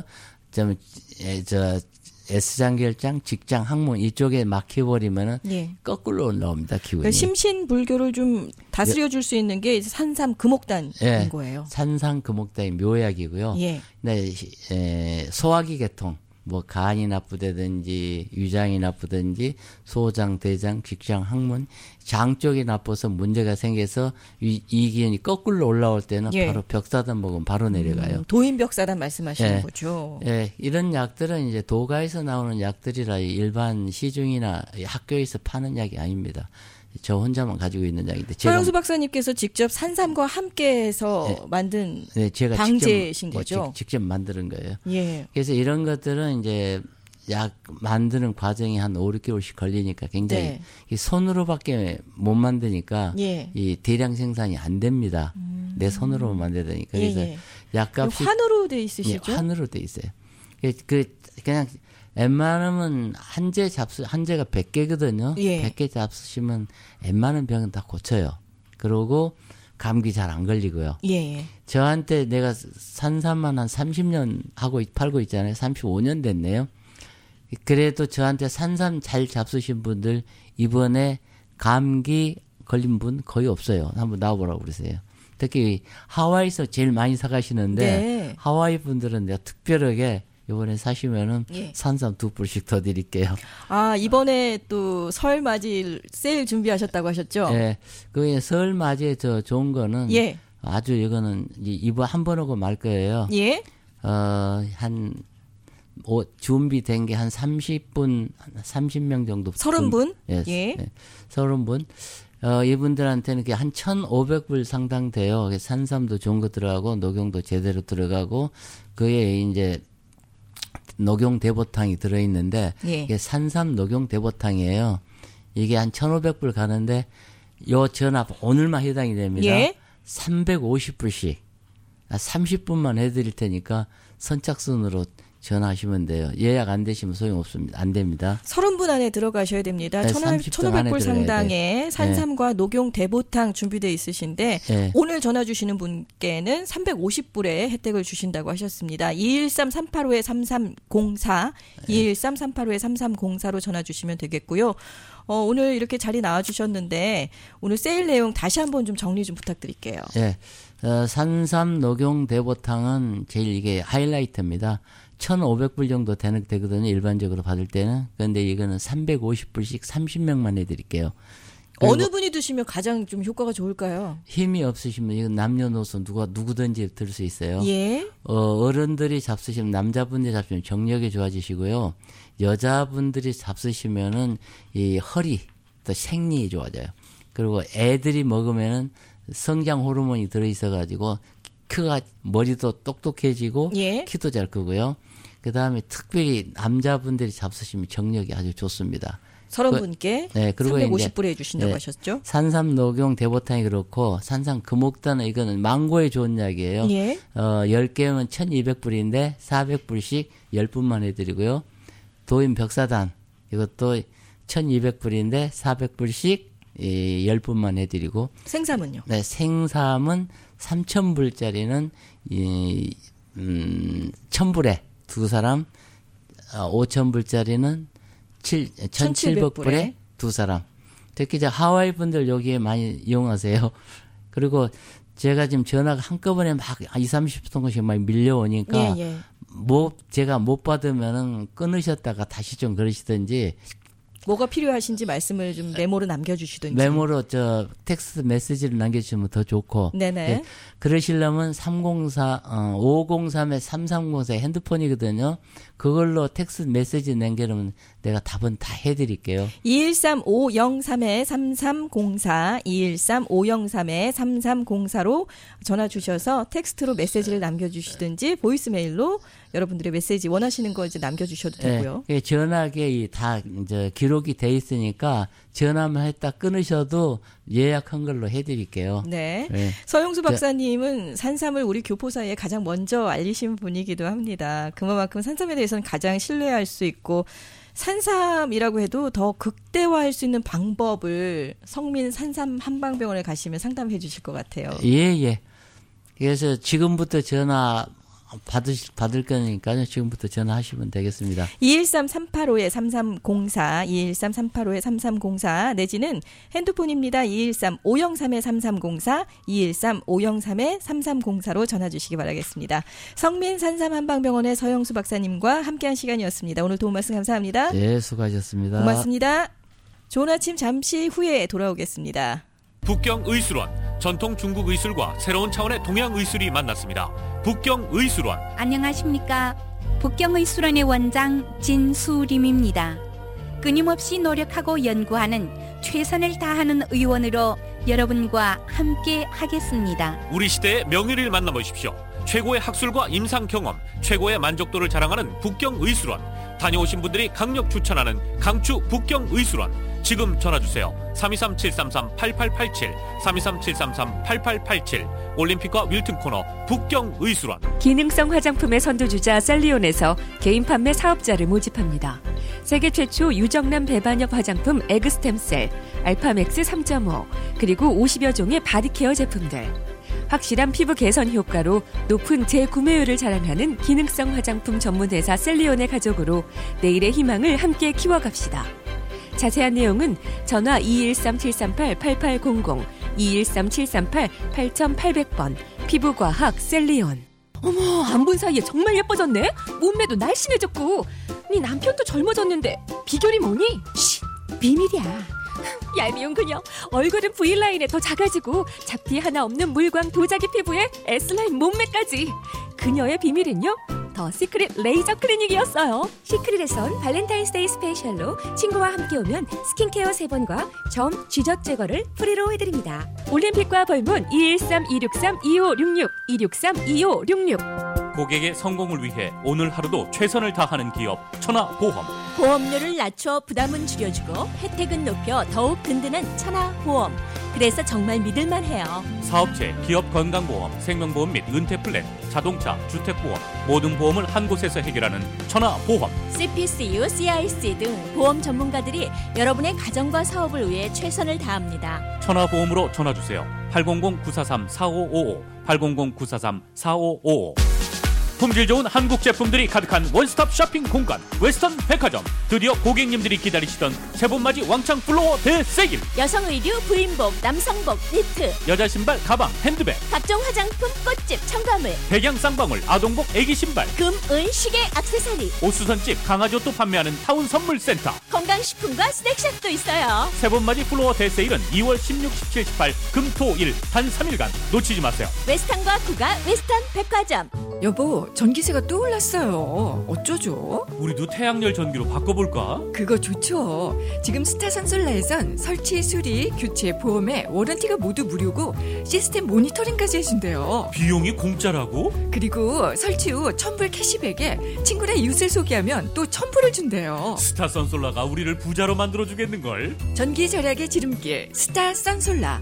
S장결장, 직장, 항문 이쪽에 막혀버리면은 예. 거꾸로 올라옵니다. 기운이. 그러니까 심신불교를 좀 다스려 줄 수 있는 게 산삼 금옥단인 예. 거예요. 산삼 금옥단이 묘약이고요. 예. 네, 소화기 계통, 뭐 간이 나쁘다든지 위장이 나쁘든지 소장, 대장, 직장, 항문 장 쪽이 나빠서 문제가 생겨서 이 기운이 거꾸로 올라올 때는 예. 바로 벽사단 먹으면 바로 내려가요. 도인벽사단 말씀하시는 예. 거죠. 예, 이런 약들은 이제 도가에서 나오는 약들이라 일반 시중이나 학교에서 파는 약이 아닙니다. 저 혼자만 가지고 있는 약인데. 서영수 박사님께서 직접 산삼과 함께해서 네. 만든 네, 제가 방제신 직접, 거죠. 직접 만드는 거예요. 예. 그래서 이런 것들은 이제 약 만드는 과정이 한 5, 6개월씩 걸리니까 굉장히 네. 이 손으로밖에 못 만드니까 예. 이 대량 생산이 안 됩니다. 내 손으로만 만들어야 되니까. 그래서 예, 예. 약값이 환으로 돼 있으시죠? 예, 환으로 돼 있어요. 그냥 웬만하면 한제가 100개거든요. 예. 100개 잡수시면 웬만한 병은 다 고쳐요. 그러고 감기 잘 안 걸리고요. 예. 저한테 내가 산삼만 한 30년 하고 팔고 있잖아요. 35년 됐네요. 그래도 저한테 산삼 잘 잡수신 분들 이번에 감기 걸린 분 거의 없어요. 한번 나와보라고 그러세요. 특히 하와이에서 제일 많이 사가시는데 네. 하와이 분들은 내가 특별하게 이번에 사시면은 예. 산삼 2불씩 더 드릴게요. 아, 이번에 또 설 맞이 세일 준비하셨다고 하셨죠? 네. 그 설 맞이에 저 좋은 거는 예. 아주 이거는 이번 한 번 하고 말 거예요. 예. 한 준비된 게 한 30분, 30명 정도. 30분? 예. 예. 30분. 이분들한테는 한 1,500불 상당 돼요. 산삼도 좋은 거 들어가고, 녹용도 제대로 들어가고, 그에 이제, 녹용 대보탕이 들어있는데, 예. 이게 산삼 녹용 대보탕이에요. 이게 한 1,500불 가는데, 요 전화 오늘만 해당이 됩니다. 예. 350불씩. 30분만 해드릴 테니까, 선착순으로 전화하시면 돼요. 예약 안 되시면 소용없습니다. 안 됩니다. 30분 안에 들어가셔야 됩니다. 네, 1,500불 상당의 산삼과 녹용 대보탕 준비되어 있으신데 네. 오늘 전화 주시는 분께는 350불의 혜택을 주신다고 하셨습니다. 213-385-3304 213-385-3304로 전화 주시면 되겠고요. 오늘 이렇게 자리 나와주셨는데 오늘 세일 내용 다시 한번 좀 정리 좀 부탁드릴게요. 네. 산삼 녹용 대보탕은 제일 이게 하이라이트입니다. 1,500불 정도 되거든요. 일반적으로 받을 때는. 그런데 이거는 350불씩 30명만 해드릴게요. 어느 분이 드시면 가장 좀 효과가 좋을까요? 힘이 없으시면 이건 남녀노소 누구든지 들 수 있어요. 예. 어른들이 잡수시면 남자분들이 잡수시면 정력이 좋아지시고요. 여자분들이 잡수시면은 이 허리 또 생리가 좋아져요. 그리고 애들이 먹으면은 성장 호르몬이 들어있어가지고 키가 머리도 똑똑해지고 예. 키도 잘 크고요. 그 다음에 특별히 남자분들이 잡수시면 정력이 아주 좋습니다. 30분께 네, 그리고 350불에 해주신다고 네, 하셨죠? 산삼 녹용 대보탕이 그렇고 산삼 금옥단은 이거는 망고에 좋은 약이에요. 예. 10개면 1,200불인데 400불씩 10분만 해드리고요. 도인 벽사단 이것도 1,200불인데 400불씩 10분만 해드리고. 생삼은요? 네, 생삼은 3,000불짜리는 1,000불에 두 사람, 5,000불짜리는 1,700불에 두 사람. 특히 이제 하와이 분들 여기에 많이 이용하세요. 그리고 제가 지금 전화가 한꺼번에 막 20-30통씩 막 밀려오니까 제가 못 받으면은 끊으셨다가 다시 좀 그러시든지 뭐가 필요하신지 말씀을 좀 메모로 남겨주시든지. 메모로 텍스트 메시지를 남겨주시면 더 좋고. 네네. 네. 그러시려면 503-3304 핸드폰이거든요. 그걸로 텍스트 메시지 남겨놓으면 내가 답은 다 해드릴게요. 213-503-3304 213-503-3304로 전화 주셔서 텍스트로 메시지를 남겨주시든지 보이스메일로 여러분들의 메시지 원하시는 거 이제 남겨주셔도 되고요. 네, 전화기에 다 이제 기록이 돼 있으니까 전화만 했다 끊으셔도 예약한 걸로 해드릴게요. 네. 서용수 박사님은 산삼을 우리 교포사에 가장 먼저 알리신 분이기도 합니다. 그만큼 산삼에 대해서는 가장 신뢰할 수 있고 산삼이라고 해도 더 극대화할 수 있는 방법을 성민 산삼 한방병원에 가시면 상담해 주실 것 같아요. 예. 그래서 지금부터 전화 받을 거니까요. 지금부터 전화하시면 되겠습니다. 213-385-3304 213-385-3304 내지는 핸드폰입니다. 213-503-3304 213-503-3304로 전화 주시기 바라겠습니다. 성민 산삼 한방병원의 서영수 박사님과 함께한 시간이었습니다. 오늘 도움 말씀 감사합니다. 네, 수고하셨습니다. 고맙습니다. 좋은 아침 잠시 후에 돌아오겠습니다. 북경의술원, 전통 중국 의술과 새로운 차원의 동양 의술이 만났습니다. 북경의술원. 안녕하십니까. 북경의술원의 원장 진수림입니다. 끊임없이 노력하고 연구하는 최선을 다하는 의원으로 여러분과 함께 하겠습니다. 우리 시대의 명의를 만나보십시오. 최고의 학술과 임상 경험, 최고의 만족도를 자랑하는 북경의술원. 다녀오신 분들이 강력 추천하는 강추 북경의술원. 지금 전화주세요. 323-733-8887 323-733-8887 올림픽과 윌튼 코너 북경의술원. 기능성 화장품의 선두주자 셀리온에서 개인 판매 사업자를 모집합니다. 세계 최초 유정남 배반엽 화장품 에그스템셀, 알파맥스 3.5 그리고 50여 종의 바디케어 제품들. 확실한 피부 개선 효과로 높은 재구매율을 자랑하는 기능성 화장품 전문회사 셀리온의 가족으로 내일의 희망을 함께 키워갑시다. 자세한 내용은 전화 213-738-8800 213-738-8800번 피부과학 셀리온. 어머, 안 본 사이에 정말 예뻐졌네. 몸매도 날씬해졌고 네 남편도 젊어졌는데 비결이 뭐니? 쉿, 비밀이야. 얄미운 그녀, 얼굴은 V라인에 더 작아지고 잡티 하나 없는 물광 도자기 피부에 S라인 몸매까지. 그녀의 비밀은요? 더 시크릿 레이저 클리닉이었어요. 시크릿에선 발렌타인스데이 스페셜로 친구와 함께 오면 스킨케어 3번과 점, 쥐젖 제거를 프리로 해드립니다. 올림픽과 벌문 213-263-2566 263-2566. 고객의 성공을 위해 오늘 하루도 최선을 다하는 기업 천하보험. 보험료를 낮춰 부담은 줄여주고 혜택은 높여 더욱 든든한 천하보험. 그래서 정말 믿을만해요. 사업체, 기업 건강보험, 생명보험 및 은퇴플랜, 자동차, 주택보험 모든 보험을 한 곳에서 해결하는 천하보험. CPCU, CIC 등 보험 전문가들이 여러분의 가정과 사업을 위해 최선을 다합니다. 천하보험으로 전화주세요. 800-943-4555 800-943-4555. 품질 좋은 한국 제품들이 가득한 원스톱 쇼핑 공간 웨스턴 백화점. 드디어 고객님들이 기다리시던 세번맞이 왕창 플로어 대세일. 여성 의류, 부인복, 남성복, 니트, 여자 신발, 가방, 핸드백, 각종 화장품, 꽃집, 첨가물, 백양 쌍방울, 아동복, 애기 신발, 금, 은, 시계, 액세서리, 옷수선집, 강아지 옷도 판매하는 타운 선물센터. 건강식품과 스낵샵도 있어요. 세번맞이 플로어 대세일은 2월 16, 17, 18 금토일 단 3일간 놓치지 마세요. 웨스턴과 구가 웨스턴 백화점. 여보, 전기세가 또 올랐어요. 어쩌죠? 우리도 태양열 전기로 바꿔볼까? 그거 좋죠. 지금 스타선솔라에선 설치, 수리, 교체, 보험에 워런티가 모두 무료고 시스템 모니터링까지 해준대요. 비용이 공짜라고? 그리고 설치 후 1000불 캐시백에 친구나 이웃을 소개하면 또 1000불을 준대요. 스타선솔라가 우리를 부자로 만들어주겠는걸? 전기 절약의 지름길 스타선솔라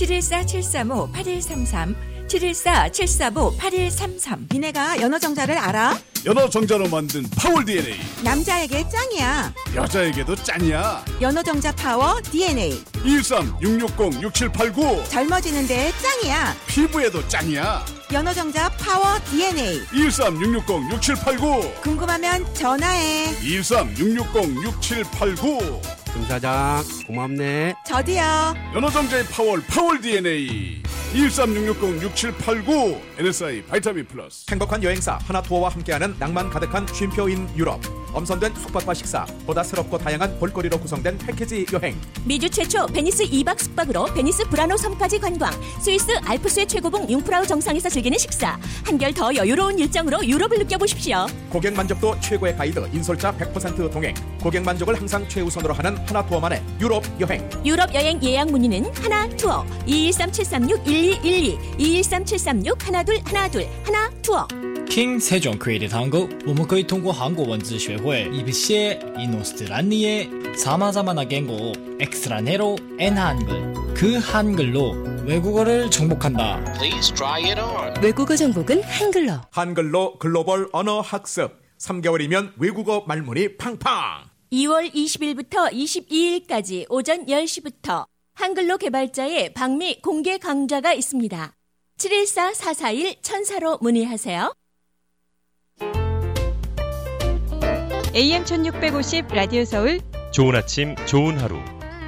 714-735-8133 714-745-8133. 니네가 연어정자를 알아? 연어정자로 만든 파월 DNA. 남자에게 짱이야. 여자에게도 짱이야. 연어정자 파워 DNA. 213-660-6789. 젊어지는데 짱이야. 피부에도 짱이야. 연어정자 파워 DNA. 213-660-6789. 궁금하면 전화해. 213-660-6789. 김사장 고맙네. 저도요. 연어정자의 파월 DNA 213-660-6789 NSI 바이타민 플러스. 행복한 여행사 하나투어와 함께하는 낭만 가득한 쉼표인 유럽. 엄선된 숙박과 식사, 보다 새롭고 다양한 볼거리로 구성된 패키지 여행. 미주 최초 베니스 2박 숙박으로 베니스 브라노 섬까지 관광. 스위스 알프스의 최고봉 융프라우 정상에서 즐기는 식사. 한결 더 여유로운 일정으로 유럽을 느껴보십시오. 고객 만족도 최고의 가이드 인솔자 100% 동행. 고객 만족을 항상 최우선으로 하는 하나투어만의 유럽 여행. 유럽 여행 예약 문의는 하나투어 213-736-1212 213-736-1212 하나투어。 听这种可以的単語，我们可以通过韩国文字学会一些イノストラニエ様々な言語を엑스트라네로 N 한글 그 한글로 외국어를 정복한다. Please try it on. 외국어 정복은 한글로. 한글로 글로벌 언어 학습. 3개월이면 외국어 말문이 팡팡. 2월 20일부터 22일까지 오전 10시부터 한글로 개발자의 방미 공개 강좌가 있습니다. 714-441-1000로 문의하세요. AM 1650 라디오 서울 좋은 아침 좋은 하루.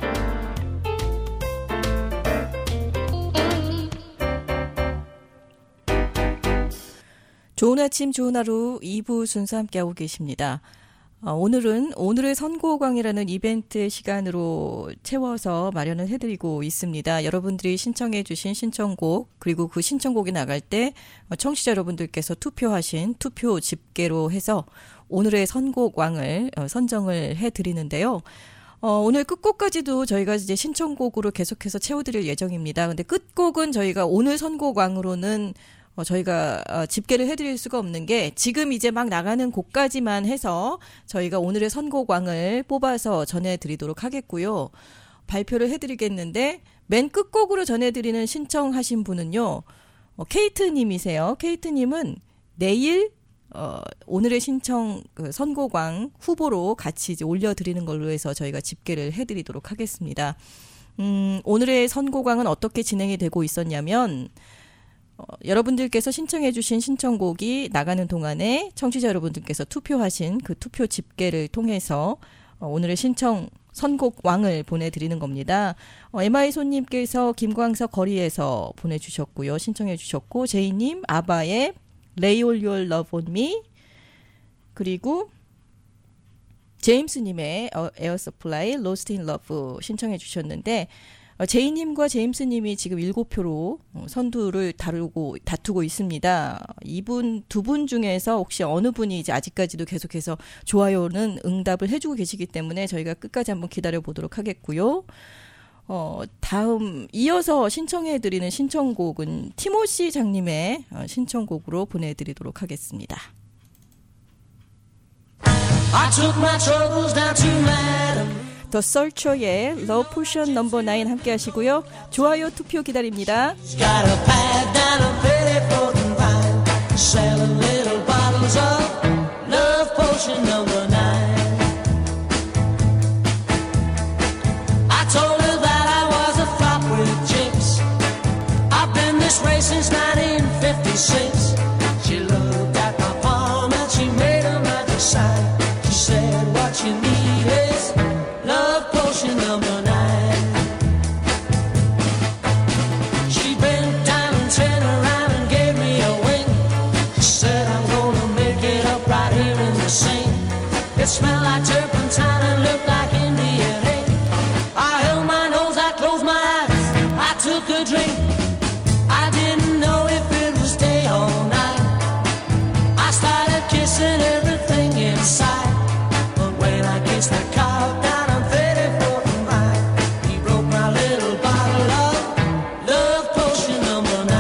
좋은 아침 좋은 하루 2부 순서 함께하고 계십니다. 오늘은 오늘의 선곡왕이라는 이벤트 시간으로 채워서 마련을 해드리고 있습니다. 여러분들이 신청해 주신 신청곡 그리고 그 신청곡이 나갈 때 청취자 여러분들께서 투표하신 투표 집계로 해서 오늘의 선곡왕을 선정을 해드리는데요. 오늘 끝곡까지도 저희가 이제 신청곡으로 계속해서 채워드릴 예정입니다. 근데 끝곡은 저희가 오늘 선곡왕으로는 저희가 집계를 해드릴 수가 없는 게 지금 이제 막 나가는 곡까지만 해서 저희가 오늘의 선곡왕을 뽑아서 전해드리도록 하겠고요. 발표를 해드리겠는데 맨 끝곡으로 전해드리는 신청하신 분은요. 케이트님이세요. 케이트님은 내일 오늘의 신청 선곡왕 후보로 같이 이제 올려드리는 걸로 해서 저희가 집계를 해드리도록 하겠습니다. 오늘의 선곡왕은 어떻게 진행이 되고 있었냐면 여러분들께서 신청해 주신 신청곡이 나가는 동안에 청취자 여러분들께서 투표하신 그 투표 집계를 통해서 오늘의 신청 선곡왕을 보내드리는 겁니다. MI 손님께서 김광석 거리에서 보내주셨고요. 신청해 주셨고 제이님 아바의 Lay All Your Love On Me 그리고 제임스님의 에어 서플라이 Lost in Love 신청해 주셨는데 제이님과 제임스님이 지금 7표로 선두를 다투고 있습니다. 이분 두 분 중에서 혹시 어느 분이 이제 아직까지도 계속해서 좋아요는 응답을 해주고 계시기 때문에 저희가 끝까지 한번 기다려 보도록 하겠고요. 다음 이어서 신청해드리는 신청곡은 티모시 장님의 신청곡으로 보내드리도록 하겠습니다. I took my troubles down to Madam. 더 설처의 Love Potion No. 9 함께 하시고요. 좋아요 투표 기다립니다. Since 1956 She looked at my palm and she made a magic sign. She said what you need is Love Potion No. 9. She bent down and turned around and gave me a wink. She said I'm gonna make it up right here in the sink. It smelled like turpentine and looked like Indian ink. I held my nose, I closed my eyes, I took a drink. I didn't know if it was day or night. I started kissing everything inside. But when I kissed that cow down on 34th and Vine, he broke my little bottle of Love Potion No. 9.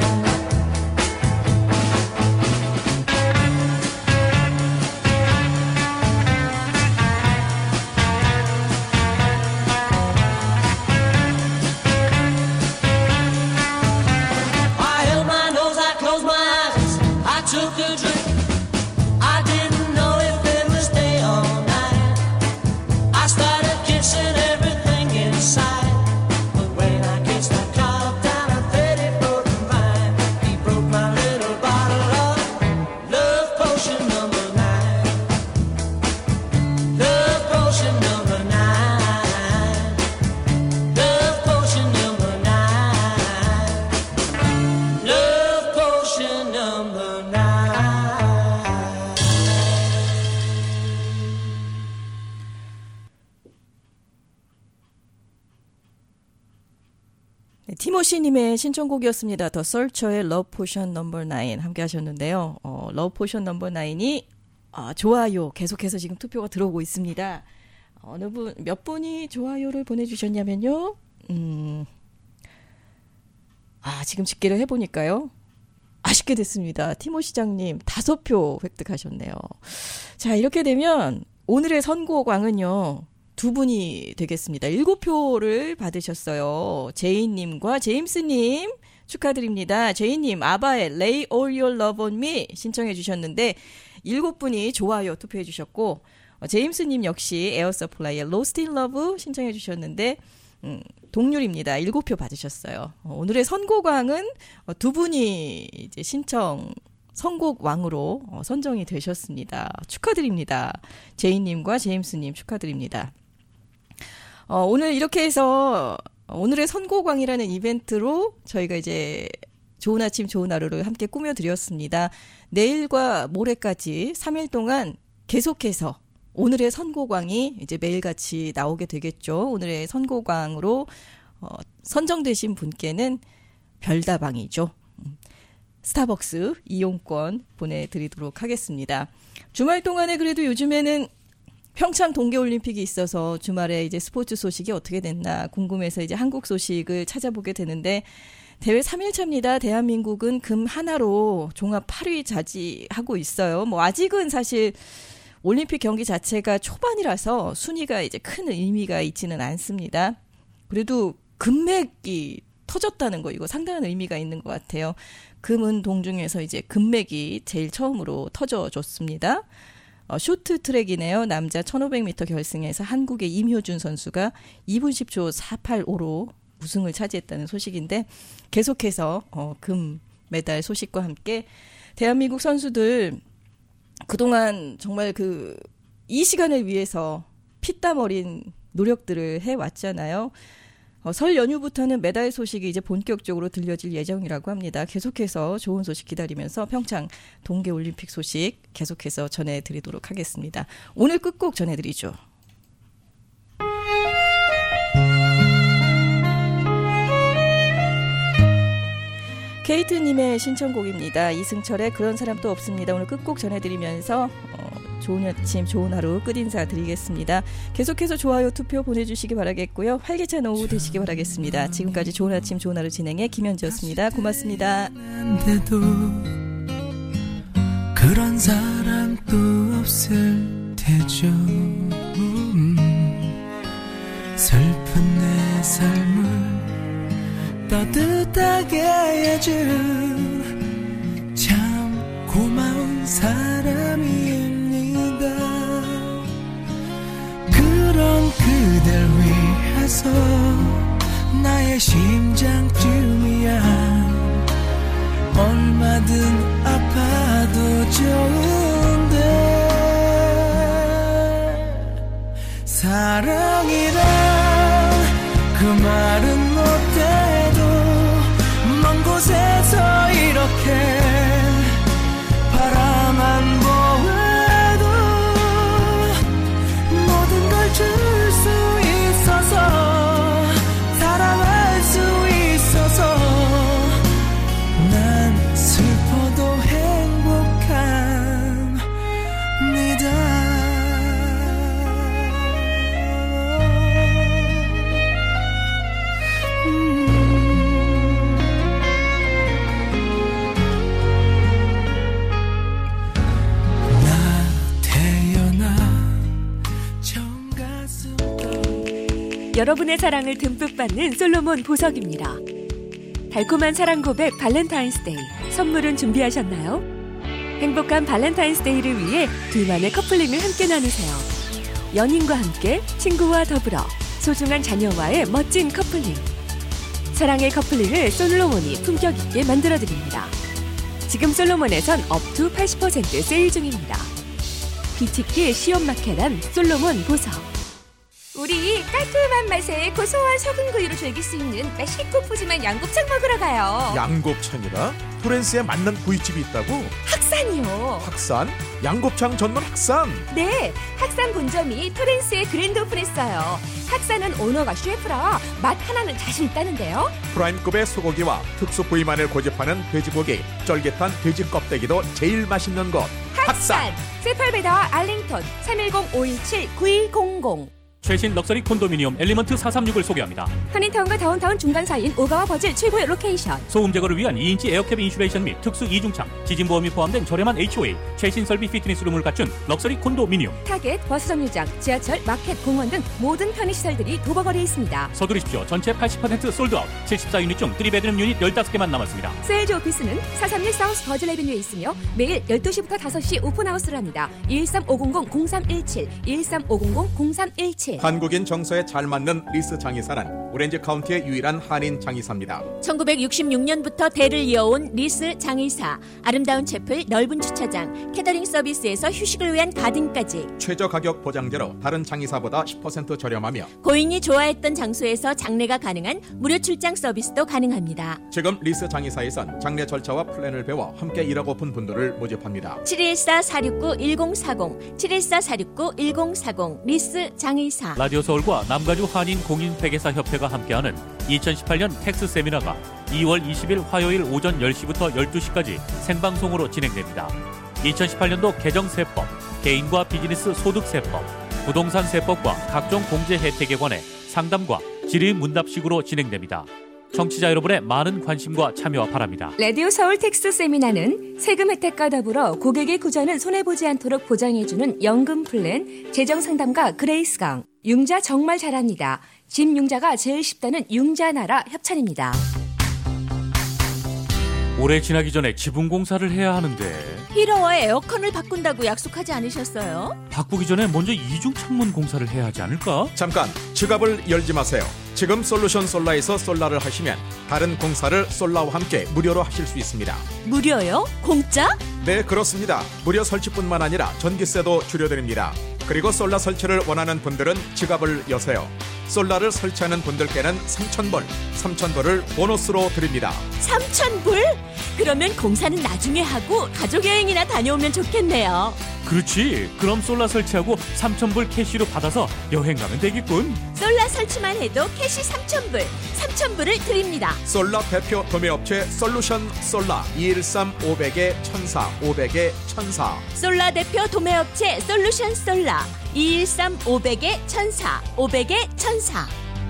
I held my nose, I closed my eyes, I took a drink. I didn't know if it was day or night. I started kissing everything inside. But when I kissed that cow down on 34th and Vine, he broke my little bottle of Love Potion No. 9. Love Potion No. 9. 티모시님의 신청곡이었습니다. 더 설처의 러브 포션 넘버 9 함께 하셨는데요. 러브 포션 넘버 9이 좋아요. 계속해서 지금 투표가 들어오고 있습니다. 어느 분, 몇 분이 좋아요를 보내주셨냐면요. 지금 집계를 해보니까요. 아쉽게 됐습니다. 티모시장님 5표 획득하셨네요. 자, 이렇게 되면 오늘의 선고광은요. 2분이 되겠습니다. 7표를 받으셨어요. 제이님과 제임스님 축하드립니다. 제이님 아바의 Lay All Your Love On Me 신청해 주셨는데 7분이 좋아요 투표해 주셨고 제임스님 역시 에어 서플라이의 Lost in Love 신청해 주셨는데 동률입니다. 7표 받으셨어요. 오늘의 선고광은 2분이 이제 신청 선곡왕으로 선정이 되셨습니다. 축하드립니다. 제이님과 제임스님 축하드립니다. 오늘 이렇게 해서 오늘의 선고광이라는 이벤트로 저희가 이제 좋은 아침 좋은 하루를 함께 꾸며드렸습니다. 내일과 모레까지 3일 동안 계속해서 오늘의 선고광이 이제 매일같이 나오게 되겠죠. 오늘의 선고광으로 선정되신 분께는 별다방이죠. 스타벅스 이용권 보내드리도록 하겠습니다. 주말 동안에 그래도 요즘에는 평창 동계올림픽이 있어서 주말에 이제 스포츠 소식이 어떻게 됐나 궁금해서 이제 한국 소식을 찾아보게 되는데 대회 3일차입니다. 대한민국은 금 하나로 종합 8위 차지하고 있어요. 뭐 아직은 사실 올림픽 경기 자체가 초반이라서 순위가 이제 큰 의미가 있지는 않습니다. 그래도 금맥이 터졌다는 거 이거 상당한 의미가 있는 것 같아요. 금은동 중에서 이제 금맥이 제일 처음으로 터져줬습니다. 쇼트트랙이네요. 남자 1500m 결승에서 한국의 임효준 선수가 2분 10초 485로 우승을 차지했다는 소식인데 계속해서 금메달 소식과 함께 대한민국 선수들 그동안 정말 이 시간을 위해서 피땀 어린 노력들을 해왔잖아요. 설 연휴부터는 메달 소식이 이제 본격적으로 들려질 예정이라고 합니다. 계속해서 좋은 소식 기다리면서 평창 동계올림픽 소식 계속해서 전해드리도록 하겠습니다. 오늘 끝곡 전해드리죠. 케이트님의 신청곡입니다. 이승철의 그런 사람도 없습니다. 오늘 끝곡 전해드리면서 좋은 아침 좋은 하루 끝인사 드리겠습니다. 계속해서 좋아요 투표 보내주시기 바라겠고요. 활기찬 오후 되시기 바라겠습니다. 지금까지 좋은 아침 좋은 하루 진행의 김현지였습니다. 고맙습니다. 그런 사람도 없을 테죠. 슬픈 내 삶을 따뜻하게 해준 참 고마운 사람입니다. 그런 그댈 위해서 나의 심장쯤이야 얼마든 아파도 좋은데 사랑이란 그 말은 못해도 먼 곳에서 이렇게 바라만 보아도 모든 걸 줄 수 있어서 사랑할 수 있어서 난 슬퍼도 행복합니다. 여러분의 사랑을 듬뿍 받는 솔로몬 보석입니다. 달콤한 사랑 고백 발렌타인스데이 선물은 준비하셨나요? 행복한 발렌타인스데이를 위해 둘만의 커플링을 함께 나누세요. 연인과 함께 친구와 더불어 소중한 자녀와의 멋진 커플링. 사랑의 커플링을 솔로몬이 품격 있게 만들어드립니다. 지금 솔로몬에선 업투 80% 세일 중입니다. 비치기 시엄마케란 솔로몬 보석. 우리 깔끔한 맛에 고소한 소금구이로 즐길 수 있는 맛있고 푸짐한 양곱창 먹으러 가요. 양곱창이라? 토렌스에 맞는 구이집이 있다고? 학산이요. 학산? 양곱창 전문 학산? 네, 학산 본점이 토렌스에 그랜드 오픈했어요. 학산은 오너가 셰프라 맛 하나는 자신 있다는데요. 프라임급의 소고기와 특수 부위만을 고집하는 돼지고기, 쫄깃한 돼지 껍데기도 제일 맛있는 곳 학산. 세팔베다 알링턴 310-517-9200. 최신 럭셔리 콘도미니엄 엘리먼트 436을 소개합니다. 한인타운과 다운타운 중간 사이인 오가와 버즐 최고의 로케이션. 소음 제거를 위한 2인치 에어캡 인슐레이션 및 특수 이중창, 지진보험이 포함된 저렴한 HOA, 최신 설비 피트니스룸을 갖춘 럭셔리 콘도미니엄. 타겟, 버스 정류장, 지하철, 마켓, 공원 등 모든 편의시설들이 도보거리에 있습니다. 서두르십시오. 전체 80% 솔드아웃. 74유닛 중 3베드룸 유닛 15개만 남았습니다. 세일즈 오피스는 431 사우스 버즐 에비뉴에 있으며 매일 12시부터 5시 오픈하우스를 합니다. 213-500-0317, 213-500-0317. 한국인 정서에 잘 맞는 리스 장의사는 오렌지 카운티의 유일한 한인 장의사입니다. 1966년부터 대를 이어온 리스 장의사. 아름다운 채플, 넓은 주차장, 캐터링 서비스에서 휴식을 위한 가든까지. 최저 가격 보장제로 다른 장의사보다 10% 저렴하며 고객이 좋아했던 장소에서 장례가 가능한 무료 출장 서비스도 가능합니다. 지금 리스 장의사에선 장례 절차와 플랜을 배워 함께 일하고픈 분들을 모집합니다. 714-469-1040, 714-469-1040 리스 장의사. 라디오 서울과 남가주 한인 공인회계사 협회가 함께하는 2018년 텍스 세미나가 2월 20일 화요일 오전 10시부터 12시까지 생방송으로 진행됩니다. 2018년도 개정세법, 개인과 비즈니스 소득세법, 부동산 세법과 각종 공제 혜택에 관해 상담과 질의문답식으로 진행됩니다. 청취자 여러분의 많은 관심과 참여와 바랍니다. 라디오 서울 텍스 세미나는 세금 혜택과 더불어 고객의 구전은 손해보지 않도록 보장해주는 연금 플랜, 재정상담가 그레이스강, 융자 정말 잘합니다. 집 융자가 제일 쉽다는 융자나라 협찬입니다. 올해 지나기 전에 지붕 공사를 해야 하는데 히러와 에어컨을 바꾼다고 약속하지 않으셨어요? 바꾸기 전에 먼저 이중 창문 공사를 해야 하지 않을까? 잠깐 지갑을 열지 마세요. 지금 솔루션 솔라에서 솔라를 하시면 다른 공사를 솔라와 함께 무료로 하실 수 있습니다. 무료요? 공짜? 네, 그렇습니다. 무료 설치뿐만 아니라 전기세도 줄여드립니다. 그리고 솔라 설치를 원하는 분들은 지갑을 여세요. 솔라를 설치하는 분들께는 3,000불을 보너스로 드립니다. 3,000불? 그러면 공사는 나중에 하고 가족여행이나 다녀오면 좋겠네요. 그렇지. 그럼 솔라 설치하고 3,000불 캐시로 받아서 여행 가면 되겠군. 솔라 설치만 해도 캐시 3,000불을 드립니다. 솔라 대표 도매업체 솔루션 솔라 213-500-1004 500-1004. 솔라 대표 도매업체 솔루션 솔라 213-500-1004 500-1004.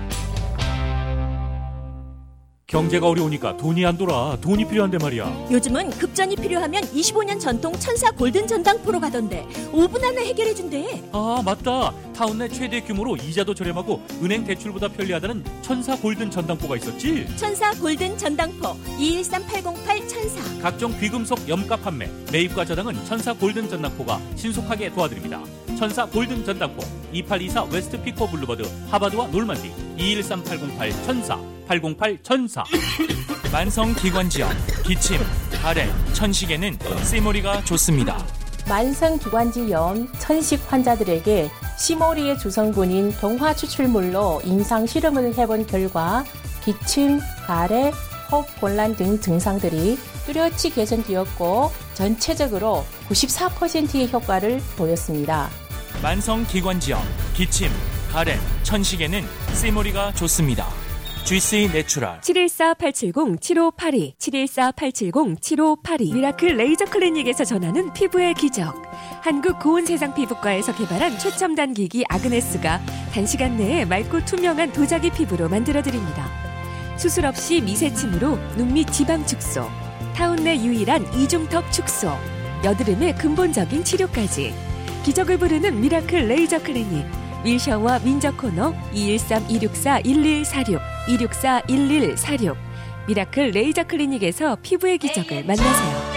경제가 어려우니까 돈이 안 돌아. 돈이 필요한데 말이야. 요즘은 급전이 필요하면 25년 전통 천사 골든 전당포로 가던데 5분 안에 해결해준대. 아, 맞다. 타운 내 최대 규모로 이자도 저렴하고 은행 대출보다 편리하다는 천사 골든 전당포가 있었지. 천사 골든 전당포 213-808-1004. 각종 귀금속 염가 판매, 매입과 저당은 천사 골든 전당포가 신속하게 도와드립니다. 천사 골든 전당포 2824 웨스트 피코 블루버드 하바드와 놀만디 213-808-1004 808-1004. 만성기관지염, 기침, 가래, 천식에는 시모리가 좋습니다. 만성기관지염, 천식 환자들에게 시모리의 주성분인 동화 추출물로 임상 실험을 해본 결과 기침, 가래, 호흡 곤란 등 증상들이 뚜렷이 개선되었고 전체적으로 94%의 효과를 보였습니다. 만성기관지염, 기침, 가래, 천식에는 시모리가 좋습니다. GC 내추럴 714-870-7582 714-870-7582 미라클 레이저 클리닉에서 전하는 피부의 기적. 한국 고온세상 피부과에서 개발한 최첨단 기기 아그네스가 단시간 내에 맑고 투명한 도자기 피부로 만들어드립니다. 수술 없이 미세침으로 눈 밑 지방 축소, 타운 내 유일한 이중턱 축소, 여드름의 근본적인 치료까지 기적을 부르는 미라클 레이저 클리닉. 윌셔와 민저 코너 213-264-1146 264-1146 미라클 레이저 클리닉에서 피부의 기적을 만나세요.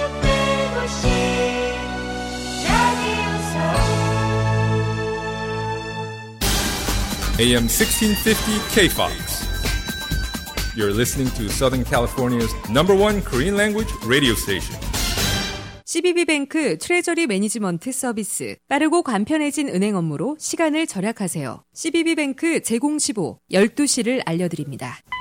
AM 1650 K-Fox. You're listening to Southern California's #1 Korean language radio station. CBB뱅크 트레저리 매니지먼트 서비스. 빠르고 간편해진 은행 업무로 시간을 절약하세요. CBB뱅크 제공 15 12시를 알려드립니다.